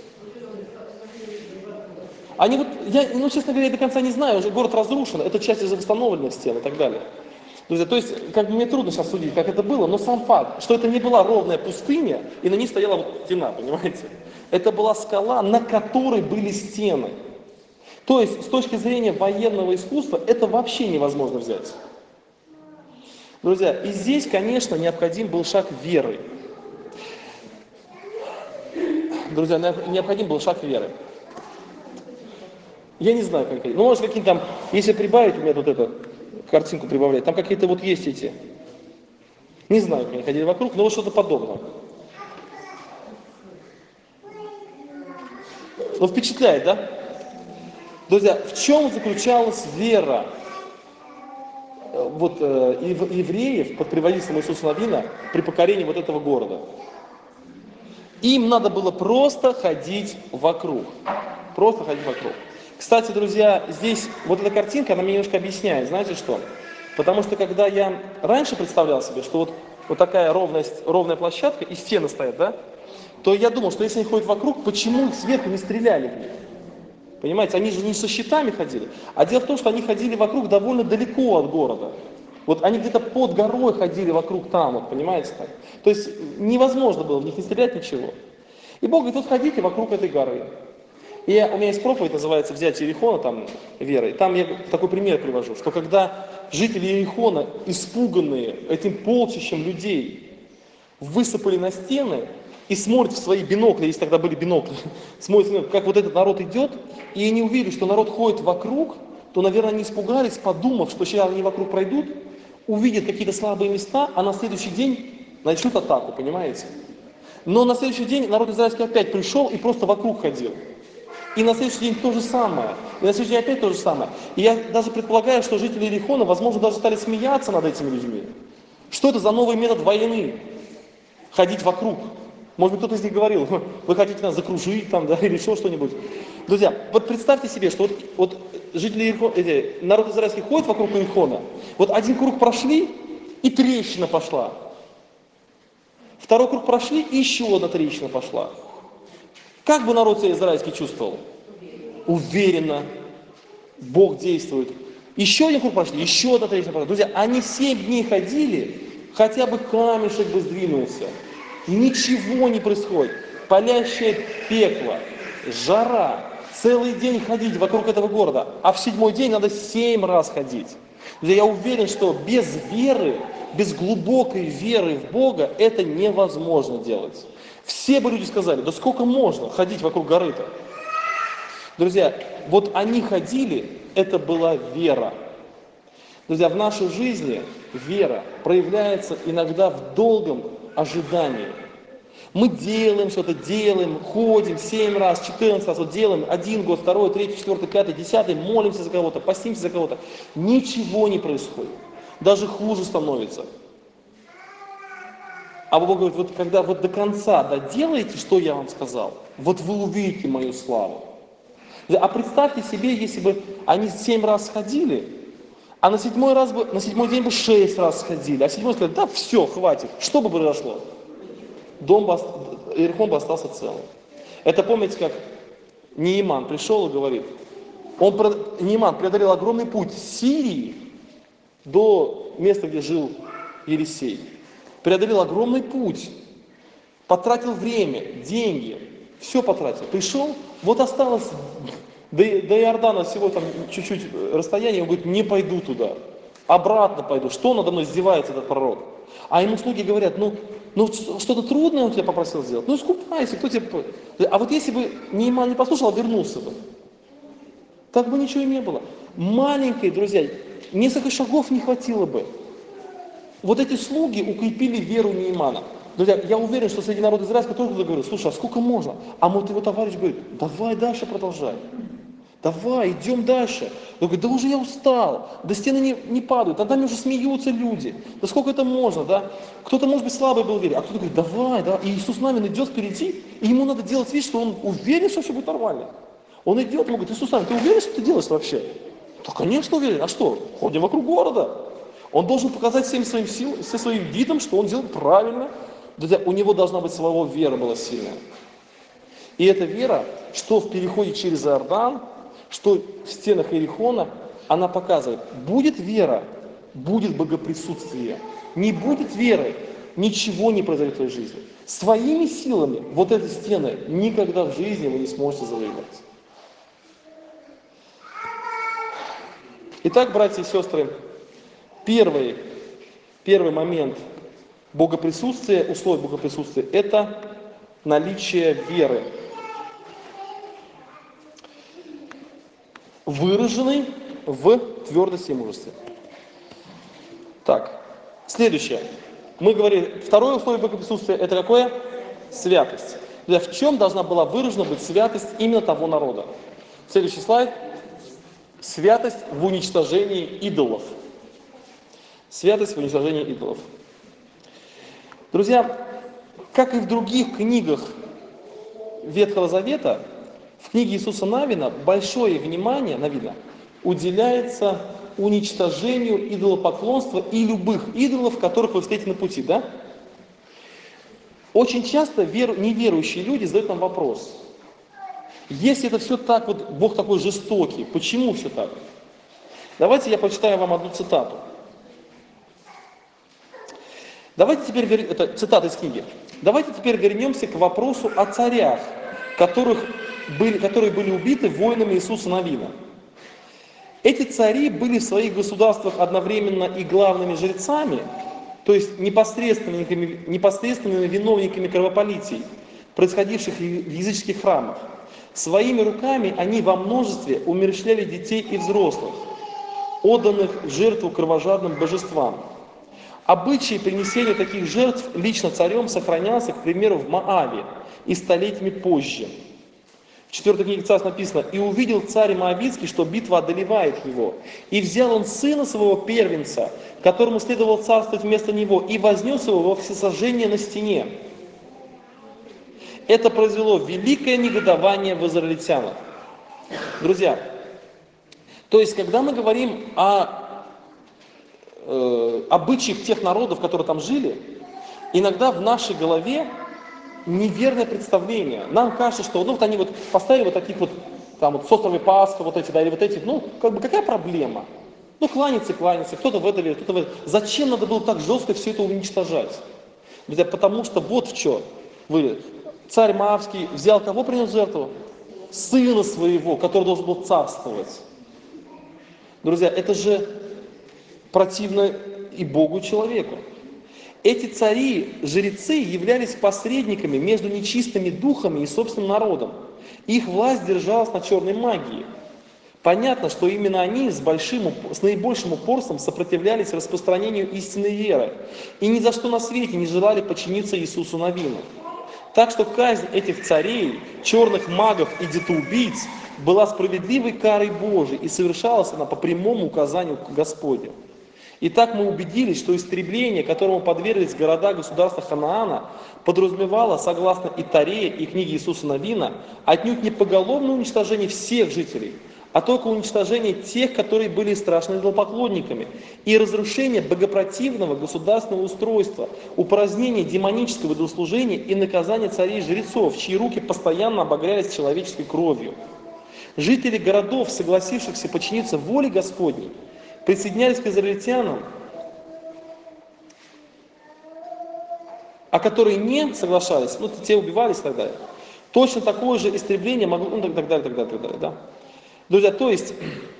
Они вот, честно говоря, я до конца не знаю, уже город разрушен, это часть из восстановленных стен и так далее. Друзья, то есть, как бы мне трудно сейчас судить, как это было, но сам факт, что это не была ровная пустыня, и на ней стояла вот стена, понимаете? Это была скала, на которой были стены. То есть, с точки зрения военного искусства, это вообще невозможно взять. Друзья, и здесь, конечно, необходим был шаг веры. Друзья, необходим был шаг веры. Я не знаю, как это. Ну, может, какие-то там, если прибавить, у меня тут эту картинку прибавлять, там какие-то вот есть эти. Не знаю, как они ходили вокруг, но вот что-то подобное. Ну, впечатляет, да? Друзья, в чем заключалась вера евреев под предводительством Иисуса Навина при покорении вот этого города? Им надо было просто ходить вокруг. Просто ходить вокруг. Кстати, друзья, здесь вот эта картинка, она мне немножко объясняет, знаете что? Потому что когда я раньше представлял себе, что вот такая ровная площадка и стены стоят, да, то я думал, что если они ходят вокруг, почему их сверху не стреляли в них? Понимаете, они же не со щитами ходили. А дело в том, что они ходили вокруг довольно далеко от города. Вот они где-то под горой ходили вокруг там, вот, понимаете? Так? То есть невозможно было в них не стрелять, ничего. И Бог говорит, вот ходите вокруг этой горы. У меня есть проповедь, называется «Взятие Иерихона», там, верой. Там я такой пример привожу, что когда жители Иерихона, испуганные этим полчищем людей, высыпали на стены и смотрят в свои бинокли, если тогда были бинокли, смотрят, как вот этот народ идет, и они увидели, что народ ходит вокруг, то, наверное, они испугались, подумав, что сейчас они вокруг пройдут, увидят какие-то слабые места, а на следующий день начнут атаку, понимаете? Но на следующий день народ израильский опять пришел и просто вокруг ходил. И на следующий день то же самое. И на следующий день опять то же самое. И я даже предполагаю, что жители Иерихона, возможно, даже стали смеяться над этими людьми. Что это за новый метод войны? Ходить вокруг. Может быть, кто-то из них говорил, вы хотите нас закружить там, да, или еще что-нибудь. Друзья, вот представьте себе, что вот жители Иерихона, народ израильский ходит вокруг Иерихона, вот один круг прошли, и трещина пошла. Второй круг прошли, и еще одна трещина пошла. Как бы народ израильский чувствовал? Уверенно. Бог действует. Еще один круг прошли, еще одна трещина пошла. Друзья, они 7 дней ходили, хотя бы камешек бы сдвинулся. Ничего не происходит. Палящее пекло, жара. Целый день ходить вокруг этого города. А в 7-й день надо 7 раз ходить. Друзья, я уверен, что без веры, без глубокой веры в Бога это невозможно делать. Все бы люди сказали, да сколько можно ходить вокруг горы-то? Друзья, вот они ходили, это была вера. Друзья, в нашей жизни вера проявляется иногда в долгом ожидании. Мы делаем что-то, ходим 7 раз, 14 раз, вот делаем 1 год, 2, 3, 4, 5, 10, молимся за кого-то, постимся за кого-то. Ничего не происходит. Даже хуже становится. А Бог говорит, вот когда вот до конца доделаете, что я вам сказал, вот вы увидите мою славу. А представьте себе, если бы они 7 раз сходили, а на 7-й день бы 6 раз сходили, а 7-й сказали, да все, хватит, что бы произошло? Иерихон бы остался целым. Это помните, как Нееман пришел и говорит, Нееман преодолел огромный путь с Сирии до места, где жил Елисей. Преодолел огромный путь, потратил время, деньги, все потратил. Пришел, вот осталось до Иордана всего там чуть-чуть расстояние, он говорит, не пойду туда, обратно пойду. Что надо мной издевается этот пророк? А ему слуги говорят, ну что-то трудное он тебя попросил сделать, ну искупайся, кто тебе... А вот если бы Нееман не послушал, а вернулся бы, так бы ничего и не было. Маленькие, друзья, несколько шагов не хватило бы. Вот эти слуги укрепили веру Неемана. Друзья, я уверен, что среди народа израильского тоже кто-то говорит, слушай, а сколько можно? А вот его товарищ говорит, давай дальше продолжай. Давай, идем дальше. Он говорит, да уже я устал, да стены не падают, над нами уже смеются люди. Да сколько это можно, да? Кто-то, может быть, слабый был в вере, а кто-то говорит, давай, да. И Иисус Навин идет впереди, и ему надо делать вид, что он уверен, что все будет нормально. Он идет, ему говорит, Иисус Навин, ты уверен, что ты делаешь вообще? Да, конечно, уверен. А что? Ходим вокруг города. Он должен показать всем своим силам, всем своим видом, что он делает правильно. Друзья, у него должна быть своего вера была сильная. И эта вера, что в переходе через Иордан, что в стенах Иерихона, она показывает, будет вера, будет богоприсутствие. Не будет веры, ничего не произойдет в твоей жизни. Своими силами вот эти стены никогда в жизни вы не сможете завоевать. Итак, братья и сестры, первый момент богоприсутствия, условия богоприсутствия, это наличие веры, выраженной в твердости и мужестве. Так, следующее. Мы говорили, второе условие богоприсутствия, это какое? Святость. В чем должна была выражена быть святость именно того народа? Следующий слайд. Святость в уничтожении идолов. Святость в уничтожении идолов. Друзья, как и в других книгах Ветхого Завета, в книге Иисуса Навина большое внимание уделяется уничтожению идолопоклонства и любых идолов, которых вы встретите на пути, да? Очень часто неверующие люди задают нам вопрос. Если это все так, вот Бог такой жестокий, почему все так? Давайте я прочитаю вам одну цитату. Давайте теперь, это цитата из книги. Давайте теперь вернемся к вопросу о царях, которые были убиты воинами Иисуса Навина. Эти цари были в своих государствах одновременно и главными жрецами, то есть непосредственными виновниками кровопролитий, происходивших в языческих храмах. Своими руками они во множестве умерщвляли детей и взрослых, отданных в жертву кровожадным божествам. Обычай принесения таких жертв лично царем сохранялся, к примеру, в Моаве и столетиями позже. В 4 книге Царств написано: «И увидел царь Моавитский, что битва одолевает его. И взял он сына своего первенца, которому следовало царствовать вместо него, и вознес его во всесожжение на стене». Это произвело великое негодование в израильтянах. Друзья, то есть, когда мы говорим о обычаях тех народов, которые там жили, иногда в нашей голове неверное представление. Нам кажется, что вот они вот поставили вот таких вот, там вот с островой Пасха, вот эти, да, или вот эти, как бы какая проблема? Кланяться, кто-то в это верит, кто-то в это. Зачем надо было так жестко все это уничтожать? Друзья, потому что вот в чем. Царь Моавский взял кого, принес жертву? Сына своего, который должен был царствовать. Друзья, это же противно и Богу, и человеку. Эти цари, жрецы, являлись посредниками между нечистыми духами и собственным народом. Их власть держалась на черной магии. Понятно, что именно они с наибольшим упорством сопротивлялись распространению истинной веры и ни за что на свете не желали подчиниться Иисусу Навину. Так что казнь этих царей, черных магов и детоубийц была справедливой карой Божией и совершалась она по прямому указанию Господня. Итак, мы убедились, что истребление, которому подверглись города государства Ханаана, подразумевало, согласно и Торе, и книге Иисуса Навина, отнюдь не поголовное уничтожение всех жителей, а только уничтожение тех, которые были страшными идолопоклонниками, и разрушение богопротивного государственного устройства, упразднение демонического идолослужения и наказание царей и жрецов, чьи руки постоянно обогрялись человеческой кровью. Жители городов, согласившихся подчиниться воле Господней, присоединялись к израильтянам, а которые не соглашались, те убивались и так далее. Точно такое же истребление могло, так далее, да. Друзья, то есть,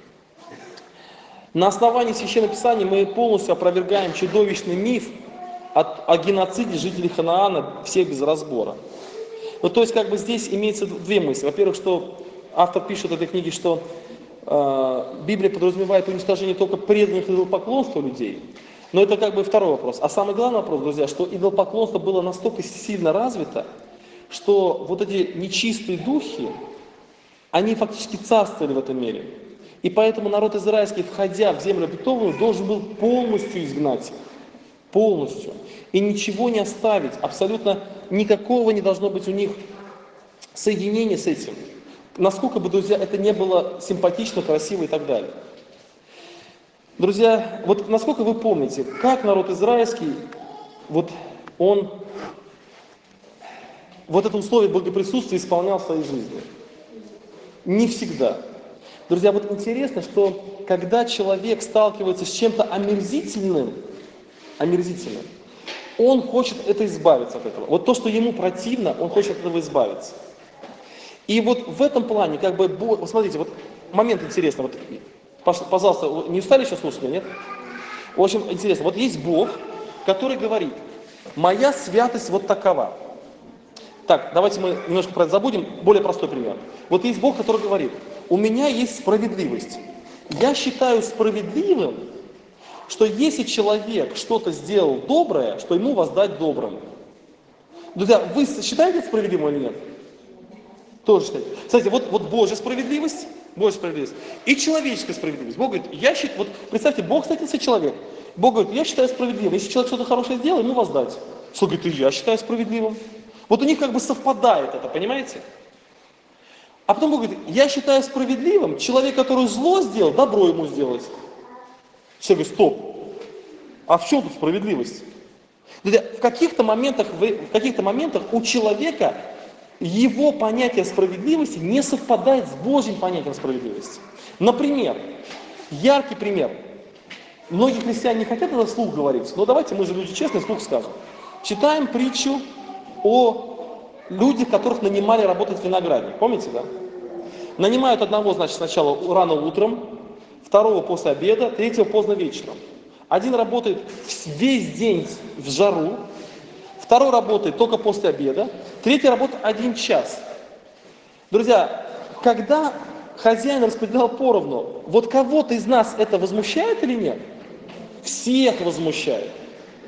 на основании Священного Писания мы полностью опровергаем чудовищный миф о геноциде жителей Ханаана, всех без разбора. То есть, здесь имеется две мысли. Во-первых, что автор пишет в этой книге, что Библия подразумевает уничтожение только преданных идолопоклонству людей. Но это второй вопрос. А самый главный вопрос, друзья, что идолопоклонство было настолько сильно развито, что вот эти нечистые духи, они фактически царствовали в этом мире. И поэтому народ израильский, входя в землю обетованную, должен был полностью изгнать их. Полностью. И ничего не оставить. Абсолютно никакого не должно быть у них соединения с этим. Насколько бы, друзья, это не было симпатично, красиво и так далее. Друзья, насколько вы помните, как народ израильский, он это условие богоприсутствия исполнял в своей жизни? Не всегда. Друзья, интересно, что когда человек сталкивается с чем-то омерзительным, он хочет избавиться от этого. То, что ему противно, он хочет от этого избавиться. И в этом плане, смотрите, момент интересный, пожалуйста, не устали еще слушать меня, нет? В общем, интересно, есть Бог, который говорит: моя святость такова. Так, давайте мы немножко про это забудем, более простой пример. Есть Бог, который говорит: у меня есть справедливость. Я считаю справедливым, что если человек что-то сделал доброе, что ему воздать добрым. Друзья, вы считаете это справедливым или нет? Тоже считаете. Кстати, Божья справедливость и человеческая справедливость. Бог говорит, представьте, Бог встретился человек. Бог говорит, я считаю справедливым. Если человек что-то хорошее сделал, ему воздать. Что говорит, и я считаю справедливым. У них совпадает это, понимаете? А потом Бог говорит, я считаю справедливым человек, который зло сделал, добро ему сделать. Человек говорит, стоп, а в чем тут справедливость? Друзья, в каких-то моментах у человека его понятие справедливости не совпадает с Божьим понятием справедливости. Например, яркий пример. Многие христиане не хотят это вслух говорить, но давайте, мы же люди честные, вслух скажем. Читаем притчу о людях, которых нанимали работать в винограднике. Помните, да? Нанимают одного, сначала рано утром, второго после обеда, третьего поздно вечером. Один работает весь день в жару, второй работает только после обеда, третий работает 1 час. Друзья, когда хозяин распределял поровну, кого-то из нас это возмущает или нет? Всех возмущает.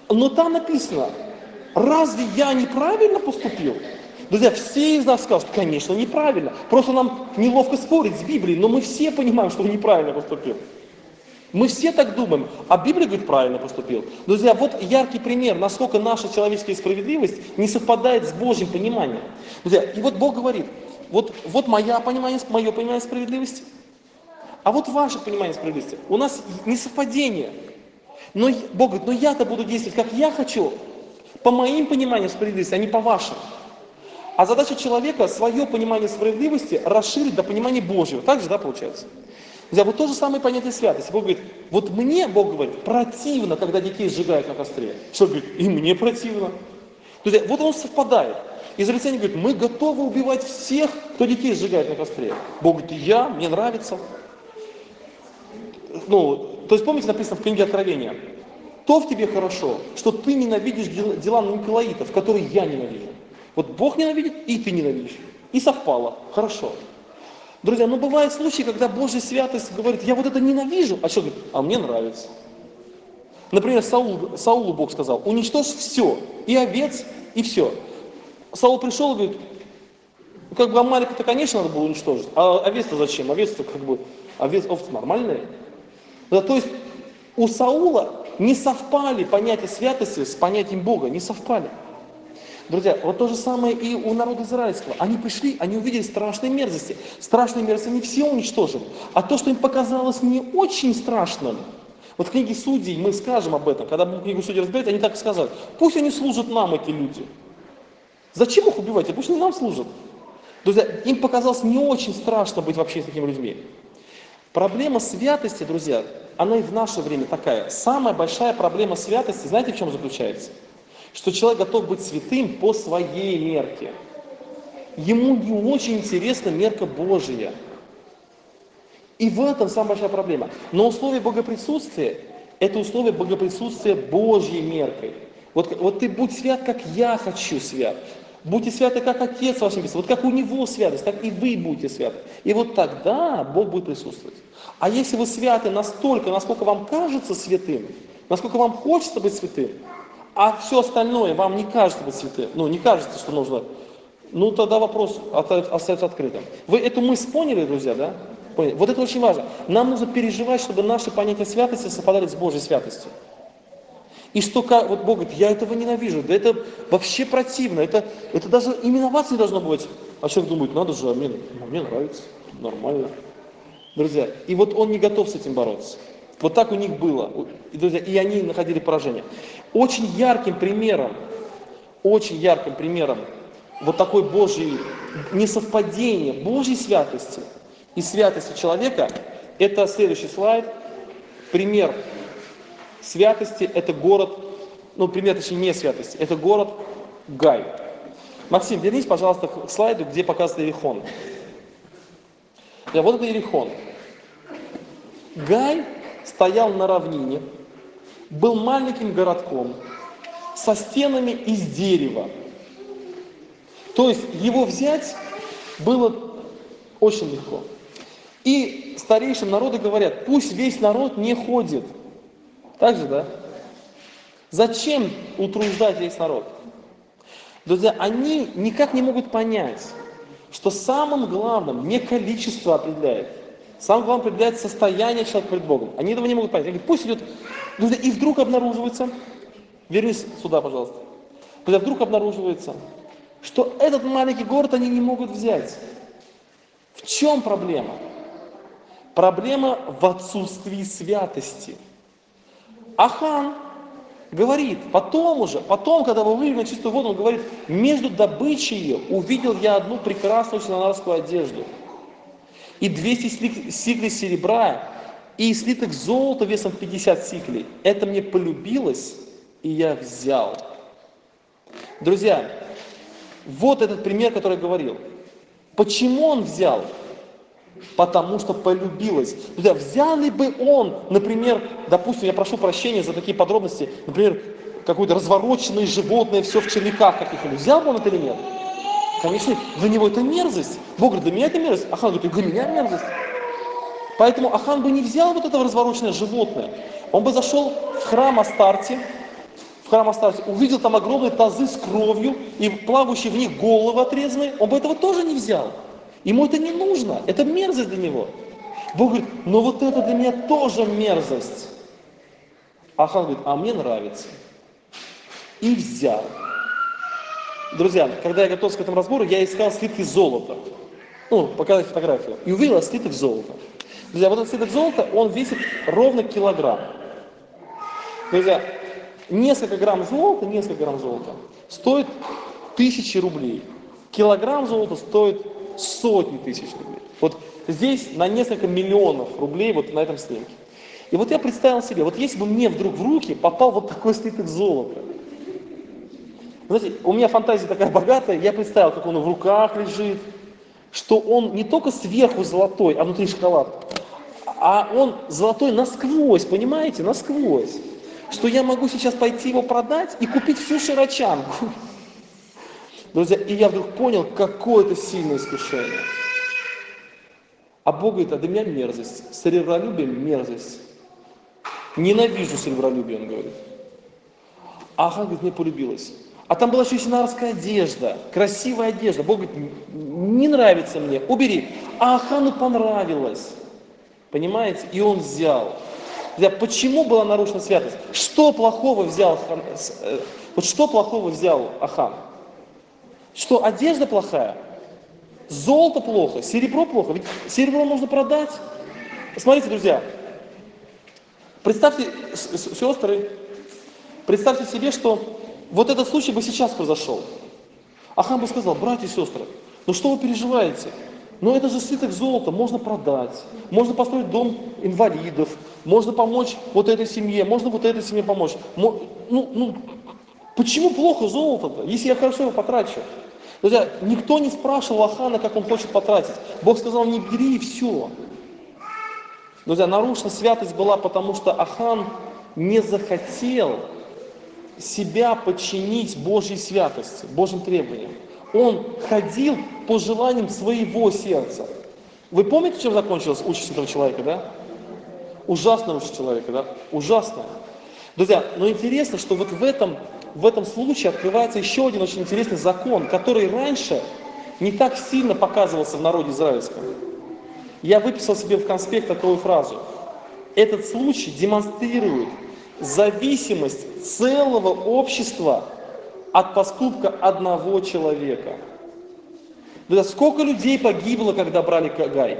Но там написано, разве я неправильно поступил? Друзья, все из нас скажут, конечно, неправильно. Просто нам неловко спорить с Библией, но мы все понимаем, что он неправильно поступил. Мы все так думаем, а Библия говорит, правильно поступил. Друзья, вот яркий пример, насколько наша человеческая справедливость не совпадает с Божьим пониманием. Друзья, и вот Бог говорит, вот мое понимание справедливости, а вот ваше понимание справедливости. У нас несовпадение. Но Бог говорит, но я-то буду действовать, как я хочу, по моим пониманиям справедливости, а не по вашим. А задача человека свое понимание справедливости расширить до понимания Божьего. Так же, да, получается? Друзья, вот то же самое понятие святости. Бог говорит, вот мне, Бог говорит, противно, когда детей сжигают на костре. Что говорит? И мне противно. Друзья, вот он совпадает. Израильтяне говорят, мы готовы убивать всех, кто детей сжигает на костре. Бог говорит, мне нравится. То есть, помните, написано в книге Откровения, то в тебе хорошо, что ты ненавидишь дела Николаитов, которые я ненавижу. Вот Бог ненавидит, и ты ненавидишь. И совпало. Хорошо. Друзья, бывают случаи, когда Божья святость говорит, я вот это ненавижу, а что говорит, а мне нравится. Например, Саулу Бог сказал, уничтожь все, и овец, и все. Саул пришел и говорит, Амалика-то, конечно, надо было уничтожить, а овец-то зачем? Овец-то овцы нормальные. Да, то есть у Саула не совпали понятия святости с понятием Бога, не совпали. Друзья, вот то же самое и у народа израильского. Они пришли, они увидели страшные мерзости. Страшные мерзости не все уничтожили, а то, что им показалось не очень страшным. Вот в книге Судей мы скажем об этом, когда мы книгу Судей разберем, они так и сказали. Пусть они служат нам, эти люди. Зачем их убивать? Пусть они нам служат. Друзья, им показалось не очень страшно быть вообще с такими людьми. Проблема святости, друзья, она и в наше время такая. Самая большая проблема святости, знаете, в чем заключается? Что человек готов быть святым по своей мерке. Ему не очень интересна мерка Божия. И в этом самая большая проблема. Но условие богоприсутствия – это условие богоприсутствия Божьей меркой. Вот ты будь свят, как я хочу свят. Будьте святы, как Отец ваш Небесный. Вот как у Него святость, так и вы будете святы. И вот тогда Бог будет присутствовать. А если вы святы настолько, насколько вам кажется святым, насколько вам хочется быть святым, а все остальное вам не кажется быть святым, не кажется, что нужно, тогда вопрос остается открытым. Вы эту мысль поняли, друзья, да? Поняли? Вот это очень важно. Нам нужно переживать, чтобы наши понятия святости совпадали с Божьей святостью. И что вот Бог говорит, я этого ненавижу, да это вообще противно, это даже именоваться не должно быть. А человек думает, надо же, мне нравится, нормально. Друзья, и вот он не готов с этим бороться. Вот так у них было. И, друзья, и они находили поражение. Очень ярким примером вот такой Божьей несовпадения Божьей святости и святости человека, это следующий слайд. Пример святости – это город, пример, точнее, не святости, это город Гай. Максим, вернись, пожалуйста, к слайду, где показан Иерихон. Вот это Иерихон. Гай стоял на равнине, был маленьким городком, со стенами из дерева. То есть его взять было очень легко. И старейшим народа говорят, пусть весь народ не ходит. Так же, да? Зачем утруждать весь народ? Друзья, они никак не могут понять, что самым главным не количество определяет. Самое главное определяет состояние человека перед Богом. Они этого не могут понять. Они говорят, пусть идет. Друзья, и вдруг обнаруживается, вернись сюда, пожалуйста. Друзья, вдруг обнаруживается, что этот маленький город они не могут взять. В чем проблема? Проблема в отсутствии святости. Ахан говорит, потом, когда вы вывели на чистую воду, он говорит, между добычей увидел я одну прекрасную синонарскую одежду, и 200 сиклей серебра, и слиток золота весом 50 сиклей. Это мне полюбилось, и я взял. Друзья, вот этот пример, который я говорил. Почему он взял? Потому что полюбилось. Друзья, взял ли бы он, например, допустим, я прошу прощения за такие подробности, например, какое-то развороченное животное, все в червяках каких-нибудь, взял бы он это или нет? Конечно, для него это мерзость. Бог говорит, для меня это мерзость. Ахан говорит, для меня мерзость. Поэтому Ахан бы не взял вот это развороченное животное. Он бы зашел в храм Астарте, в в храм остался, увидел там огромные тазы с кровью и плавающие в них головы отрезанные, он бы этого тоже не взял. Ему это не нужно, это мерзость для него. Бог говорит, но вот это для меня тоже мерзость. Ахан говорит, а мне нравится. И взял. Друзья, когда я готовился к этому разбору, я искал слитки золота. Ну, показать фотографию. И увидел слиток золота. Друзья, вот этот слиток золота, он весит ровно килограмм. Друзья, несколько грамм золота стоит 1000 рублей. Килограмм золота стоит сотни тысяч рублей. Вот здесь на несколько миллионов рублей вот на этом снимке. И вот я представил себе, вот если бы мне вдруг в руки попал вот такой слиток золота. Знаете, у меня фантазия такая богатая, я представил, как он в руках лежит, что он не только сверху золотой, а внутри шоколад, а он золотой насквозь, понимаете, насквозь. Что я могу сейчас пойти его продать и купить всю широчанку. Друзья, и я вдруг понял, какое это сильное искушение. А Бог говорит, а для меня мерзость, серебролюбие мерзость. Ненавижу серебролюбие, он говорит. А Ахан говорит, мне полюбилось. А там была еще синарская одежда, красивая одежда. Бог говорит, не нравится мне, убери. А Ахану понравилось. Понимаете? И он взял. Почему была нарушена святость? Что плохого взял Ахан? Вот что плохого взял Ахан? Что одежда плохая? Золото плохо? Серебро плохо? Ведь серебро можно продать. Смотрите, друзья. Представьте, сестры, представьте себе, что вот этот случай бы сейчас произошел. Ахан бы сказал, братья и сестры, ну что вы переживаете? Ну это же слиток золота, можно продать, можно построить дом инвалидов, можно помочь вот этой семье, можно вот этой семье помочь. Почему плохо золото-то, если я хорошо его потрачу? Друзья, никто не спрашивал Ахана, как он хочет потратить. Бог сказал, не бери и все. Друзья, нарушена святость была, потому что Ахан не захотел себя подчинить Божьей святости, Божьим требованиям. Он ходил по желаниям своего сердца. Вы помните, чем закончилась участь этого человека, да? Ужасная участь человека, да? Ужасная. Друзья, но интересно, что вот в этом случае открывается еще один очень интересный закон, который раньше не так сильно показывался в народе израильском. Я выписал себе в конспект такую фразу. Этот случай демонстрирует зависимость целого общества от поступка одного человека. Да, сколько людей погибло, когда брали Гай?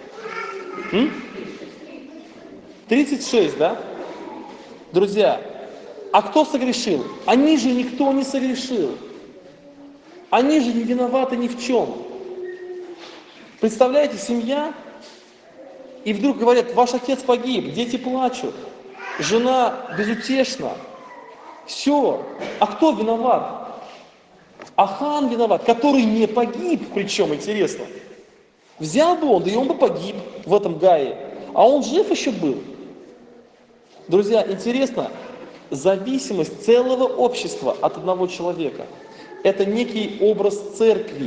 36, да? Друзья, а кто согрешил? Они же никто не согрешил. Они же не виноваты ни в чем. Представляете, семья, и вдруг говорят, ваш отец погиб, дети плачут, жена безутешна. Все. А кто виноват? Ахан виноват, который не погиб, причем интересно. Взял бы он, да и он бы погиб в этом Гае. А он жив еще был. Друзья, интересно, зависимость целого общества от одного человека – это некий образ церкви,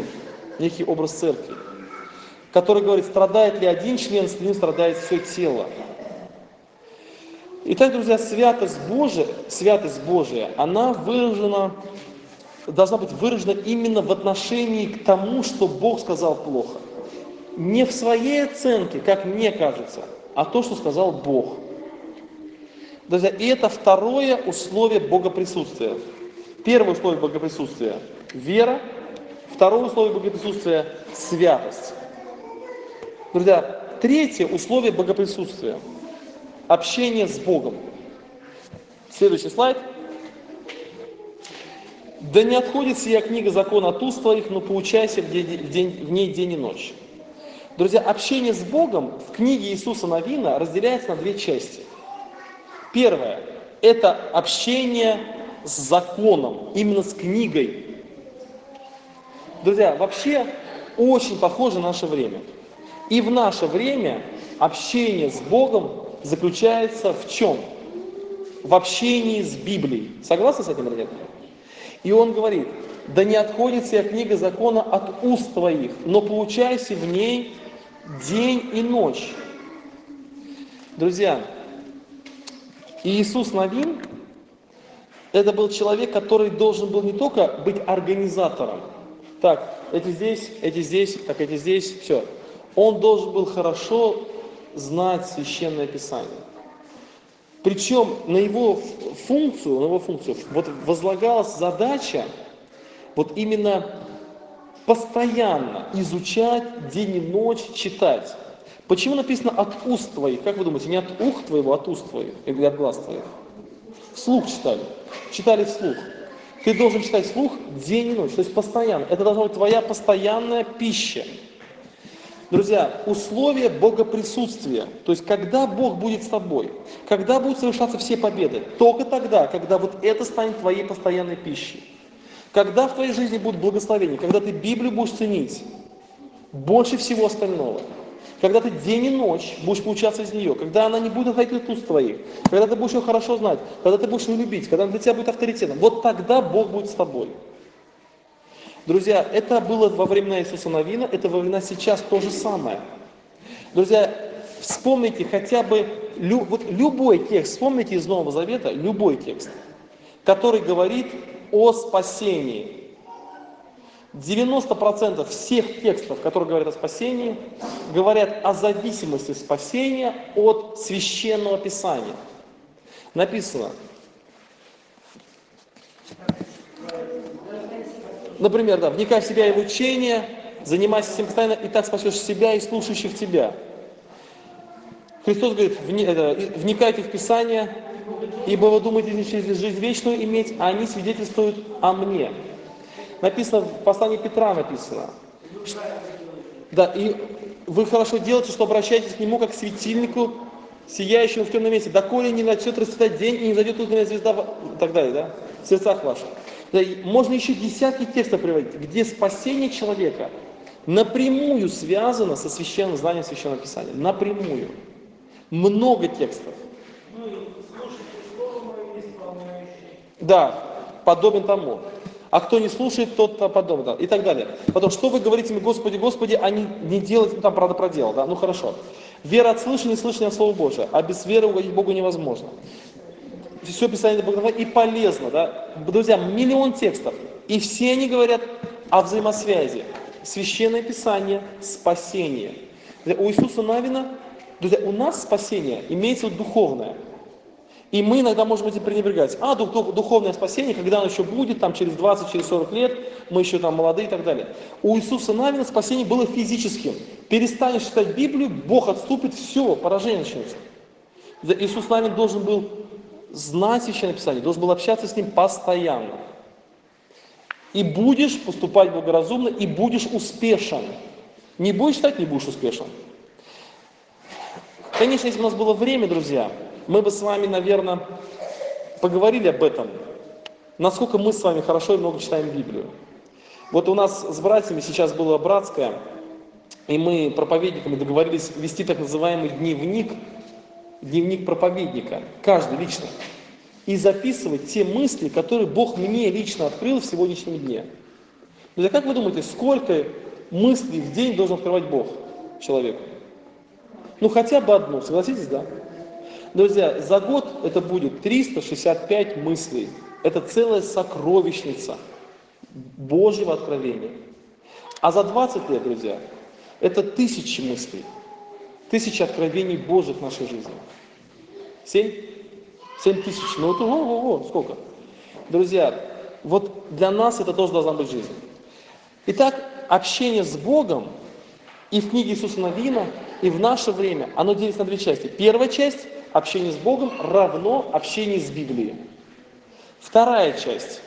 который говорит, страдает ли один член, с ним страдает все тело. Итак, друзья, святость Божия, она должна быть выражена именно в отношении к тому, что Бог сказал плохо. Не в своей оценке, как мне кажется, а то, что сказал Бог. Друзья, и это второе условие богоприсутствия. Первое условие богоприсутствия – вера. Второе условие богоприсутствия – святость. Друзья, третье условие богоприсутствия – общение с Богом. Следующий слайд. «Да не отходит сия книга закона от уст твоих, но поучайся в ней день и ночь». Друзья, общение с Богом в книге Иисуса Навина разделяется на две части. Первое – это общение с законом, именно с книгой. Друзья, вообще очень похоже на наше время. И в наше время общение с Богом заключается в чем? В общении с Библией. Согласны с этим, друзья? И он говорит, да не отходит сия книга закона от уст твоих, но поучайся в ней день и ночь. Друзья, Иисус Навин – Это был человек, который должен был не только быть организатором. Так, эти здесь, так, эти здесь, все. Он должен был хорошо знать Священное Писание. Причем на его функцию вот возлагалась задача вот именно постоянно изучать, день и ночь читать. Почему написано «от уст твоих»? Как вы думаете, не от ух твоего, а от уст твоих или от глаз твоих? Вслух читали. Читали вслух. Ты должен читать вслух день и ночь, то есть постоянно. Это должна быть твоя постоянная пища. Друзья, условия богоприсутствия, то есть когда Бог будет с тобой, когда будут совершаться все победы, только тогда, когда вот это станет твоей постоянной пищей. Когда в твоей жизни будут благословения, когда ты Библию будешь ценить больше всего остального, когда ты день и ночь будешь получаться из нее, когда она не будет находить от уст твоих, когда ты будешь ее хорошо знать, когда ты будешь ее любить, когда она для тебя будет авторитетом, вот тогда Бог будет с тобой. Друзья, это было во времена Иисуса Навина, это во времена сейчас то же самое. Друзья, вспомните хотя бы любой текст, вспомните из Нового Завета, любой текст, который говорит о спасении. 90% всех текстов, которые говорят о спасении, говорят о зависимости спасения от Священного Писания. Написано, например, да, вникай в себя и в учение, занимайся всем постоянно, и так спасешь себя и слушающих тебя. Христос говорит, вникайте в Писание, ибо вы думаете жизнь вечную иметь, а они свидетельствуют о мне. Написано, в послании Петра написано. Да, и вы хорошо делаете, что обращаетесь к нему как к светильнику, сияющему в темном месте, доколе не начнет расцветать день и не зайдет утренняя звезда, и так далее, да, в сердцах ваших. Да, можно еще десятки текстов приводить, где спасение человека напрямую связано со священным знанием Священного Писания. Напрямую. Много текстов. Да, подобен тому. А кто не слушает, тот подобен. Да, и так далее. Потом, что вы говорите мне, Господи, Господи, а не делать, ну там, правда, проделал, да, ну хорошо. Вера от слышания, слышания от Слова Божия, а без веры угодить Богу невозможно. Все Писание и полезно, да. Друзья, миллион текстов, и все они говорят о взаимосвязи. Священное Писание, спасение. У Иисуса Навина, друзья, у нас спасение имеется духовное. И мы иногда можем этим пренебрегать. Духовное спасение, когда оно еще будет, там, через 20, через 40 лет, мы еще там молодые и так далее. У Иисуса Навина спасение было физическим. Перестанешь читать Библию, Бог отступит, все, поражение начнется. Иисус Навин должен был знать Священное Писание, должен был общаться с ним постоянно. И будешь поступать благоразумно, и будешь успешен. Не будешь читать, не будешь успешен. Конечно, если бы у нас было время, друзья, мы бы с вами, наверное, поговорили об этом. Насколько мы с вами хорошо и много читаем Библию. Вот у нас с братьями сейчас было братское, и мы проповедниками договорились вести так называемый дневник проповедника, каждый лично, и записывать те мысли, которые Бог мне лично открыл в сегодняшнем дне. Друзья, как вы думаете, сколько мыслей в день должен открывать Бог человеку? Ну, хотя бы одну, согласитесь, да? Друзья, за год это будет 365 мыслей. Это целая сокровищница Божьего откровения. А за 20 лет, друзья, это 1000 мыслей. 1000 откровений Божьих в нашей жизни. 7 тысяч. Ну вот сколько? Друзья, вот для нас это тоже должна быть жизнь. Итак, общение с Богом и в книге Иисуса Навина, и в наше время, оно делится на две части. Первая часть – общение с Богом равно общение с Библией. Вторая часть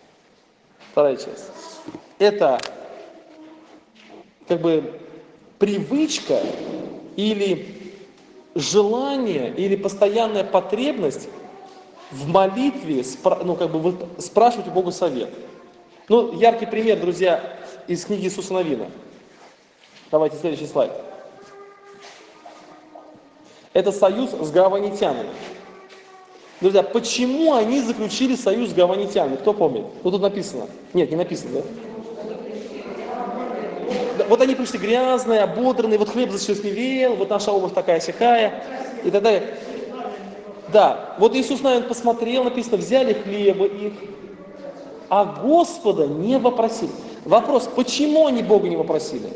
– это как бы привычка или желание, или постоянная потребность в молитве спрашивать у Бога совет. Ну, яркий пример, друзья, из книги Иисуса Навина. Давайте следующий слайд. Это союз с гаванитянами. Друзья, почему они заключили союз с гаванитянами? Кто помнит? Ну, тут написано. Нет, не написано, да? Вот они пришли грязные, ободранные, вот хлеб зашлесневел, вот наша обувь такая-сякая и так далее. Да, вот Иисус, наверное, посмотрел, написано, взяли хлеба их, а Господа не вопросили. Вопрос, почему они Бога не вопросили?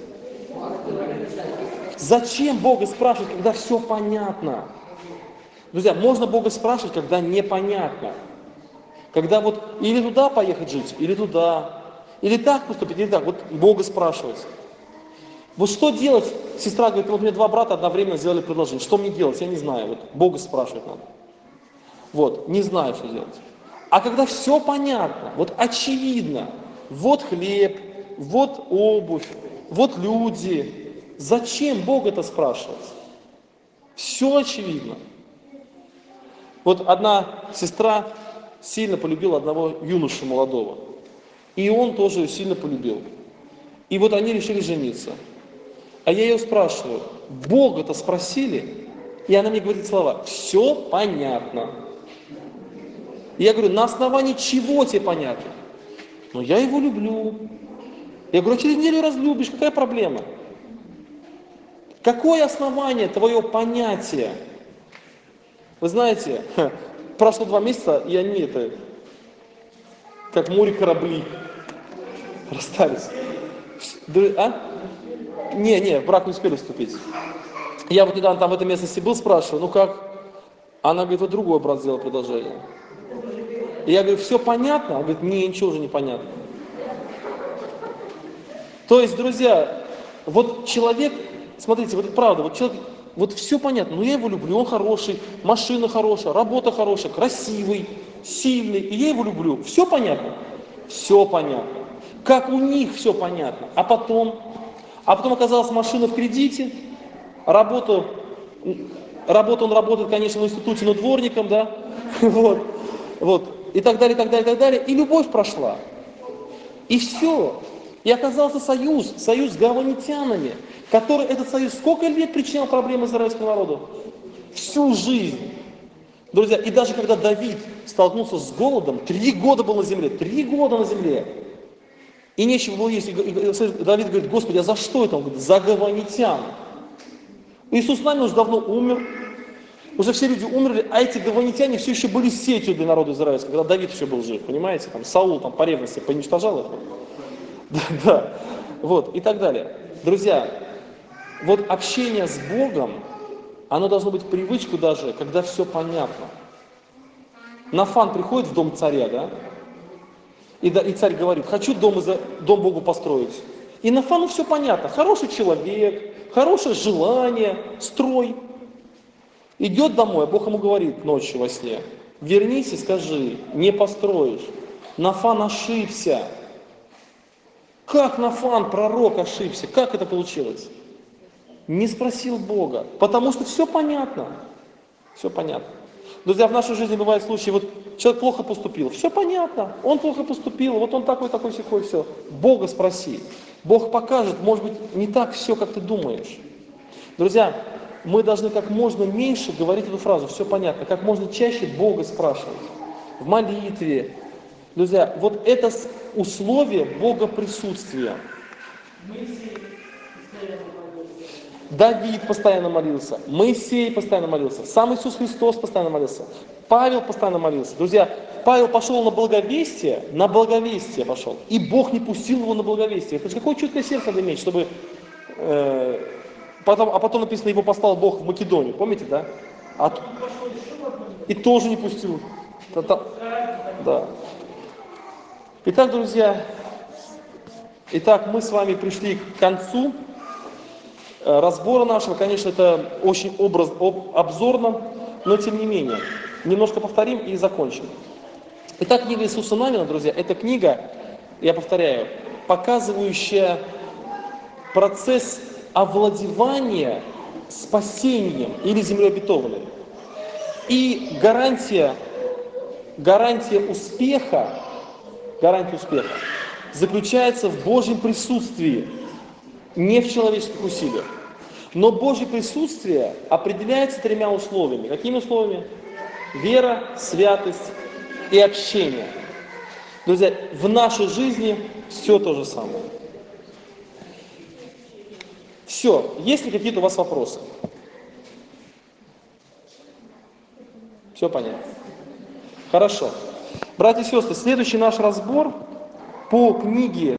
Зачем Бога спрашивать, когда все понятно? Друзья, можно Бога спрашивать, когда непонятно. Когда вот или туда поехать жить, или туда, или так поступить, или так. Вот Бога спрашивать. Вот что делать? Сестра говорит, вот мне два брата одновременно сделали предложение. Что мне делать? Я не знаю. Вот Бога спрашивать надо. Вот, не знаю, что делать. А когда все понятно, вот очевидно, вот хлеб, вот обувь, вот люди, зачем Бога-то спрашивать? Все очевидно. Вот одна сестра сильно полюбила одного юношу молодого. И он тоже ее сильно полюбил. И вот они решили жениться. А я ее спрашиваю, Бога-то спросили? И она мне говорит слова, все понятно. И я говорю, на основании чего тебе понятно? Ну, я его люблю. Я говорю, через неделю разлюбишь, какая проблема? Какое основание твое понятие? Вы знаете, прошло 2 месяца, и они это, как море корабли, расстались. А? Не, в брак не успели вступить. Я вот недавно там в этой местности был, спрашиваю, ну как? Она говорит, вот другой брат сделал предложение. И я говорю, все понятно? Она говорит, не, ничего уже не понятно. То есть, друзья, вот человек, смотрите, вот это правда, вот человек, вот все понятно, но я его люблю, он хороший, машина хорошая, работа хорошая, красивый, сильный, и я его люблю. Все понятно? Все понятно. Как у них все понятно. А потом оказалась машина в кредите, работа он работает, конечно, в институте, но дворником, да, вот, и так далее, и так далее, и так далее, и любовь прошла. И все. И оказался союз с гаванитянами, который этот союз сколько лет причинял проблемы израильскому народу? Всю жизнь. Друзья, и даже когда Давид столкнулся с голодом, 3 года был на земле, 3 года на земле, и нечего было есть. И Давид говорит, Господи, а за что это? Он говорит, за гаванитян. Иисус с нами уже давно умер, уже все люди умерли, а эти гаванитяне все еще были сетью для народа израильского, когда Давид еще был жив, понимаете? Там Саул там, по ревности поуничтожал их. Да, вот, и так далее. Друзья, вот общение с Богом, оно должно быть привычку даже, когда все понятно. Нафан приходит в дом царя, да? И царь говорит, хочу дом Богу построить. И Нафану все понятно, хороший человек, хорошее желание, строй. Идет домой, а Бог ему говорит ночью во сне, вернись и скажи, не построишь. Нафан ошибся. Как Нафан, пророк, ошибся? Как это получилось? Не спросил Бога, потому что все понятно. Все понятно. Друзья, в нашей жизни бывают случаи, вот человек плохо поступил, все понятно, он плохо поступил, вот он такой, сякой, все. Бога спроси. Бог покажет, может быть, не так все, как ты думаешь. Друзья, мы должны как можно меньше говорить эту фразу, все понятно, как можно чаще Бога спрашивать. В молитве. Друзья, вот это условие Бога присутствия. Давид постоянно молился, Моисей постоянно молился, сам Иисус Христос постоянно молился, Павел постоянно молился. Друзья, Павел пошел на благовестие пошел, и Бог не пустил его на благовестие. Это же какое чуткое сердце надо иметь, чтобы... потом написано, его послал Бог в Македонию, помните, да? И тоже не пустил. Да. Итак, друзья, мы с вами пришли к концу разбора нашего. Конечно, это очень обзорно, но тем не менее. Немножко повторим и закончим. Итак, книга Иисуса Навина, друзья, это книга, я повторяю, показывающая процесс овладевания спасением или землей обетованной. И гарантия успеха заключается в Божьем присутствии, не в человеческих усилиях. Но Божье присутствие определяется 3 условиями. Какими условиями? Вера, святость и общение. Друзья, в нашей жизни все то же самое. Все. Есть ли какие-то у вас вопросы? Все понятно? Хорошо. Братья и сестры, следующий наш разбор по книге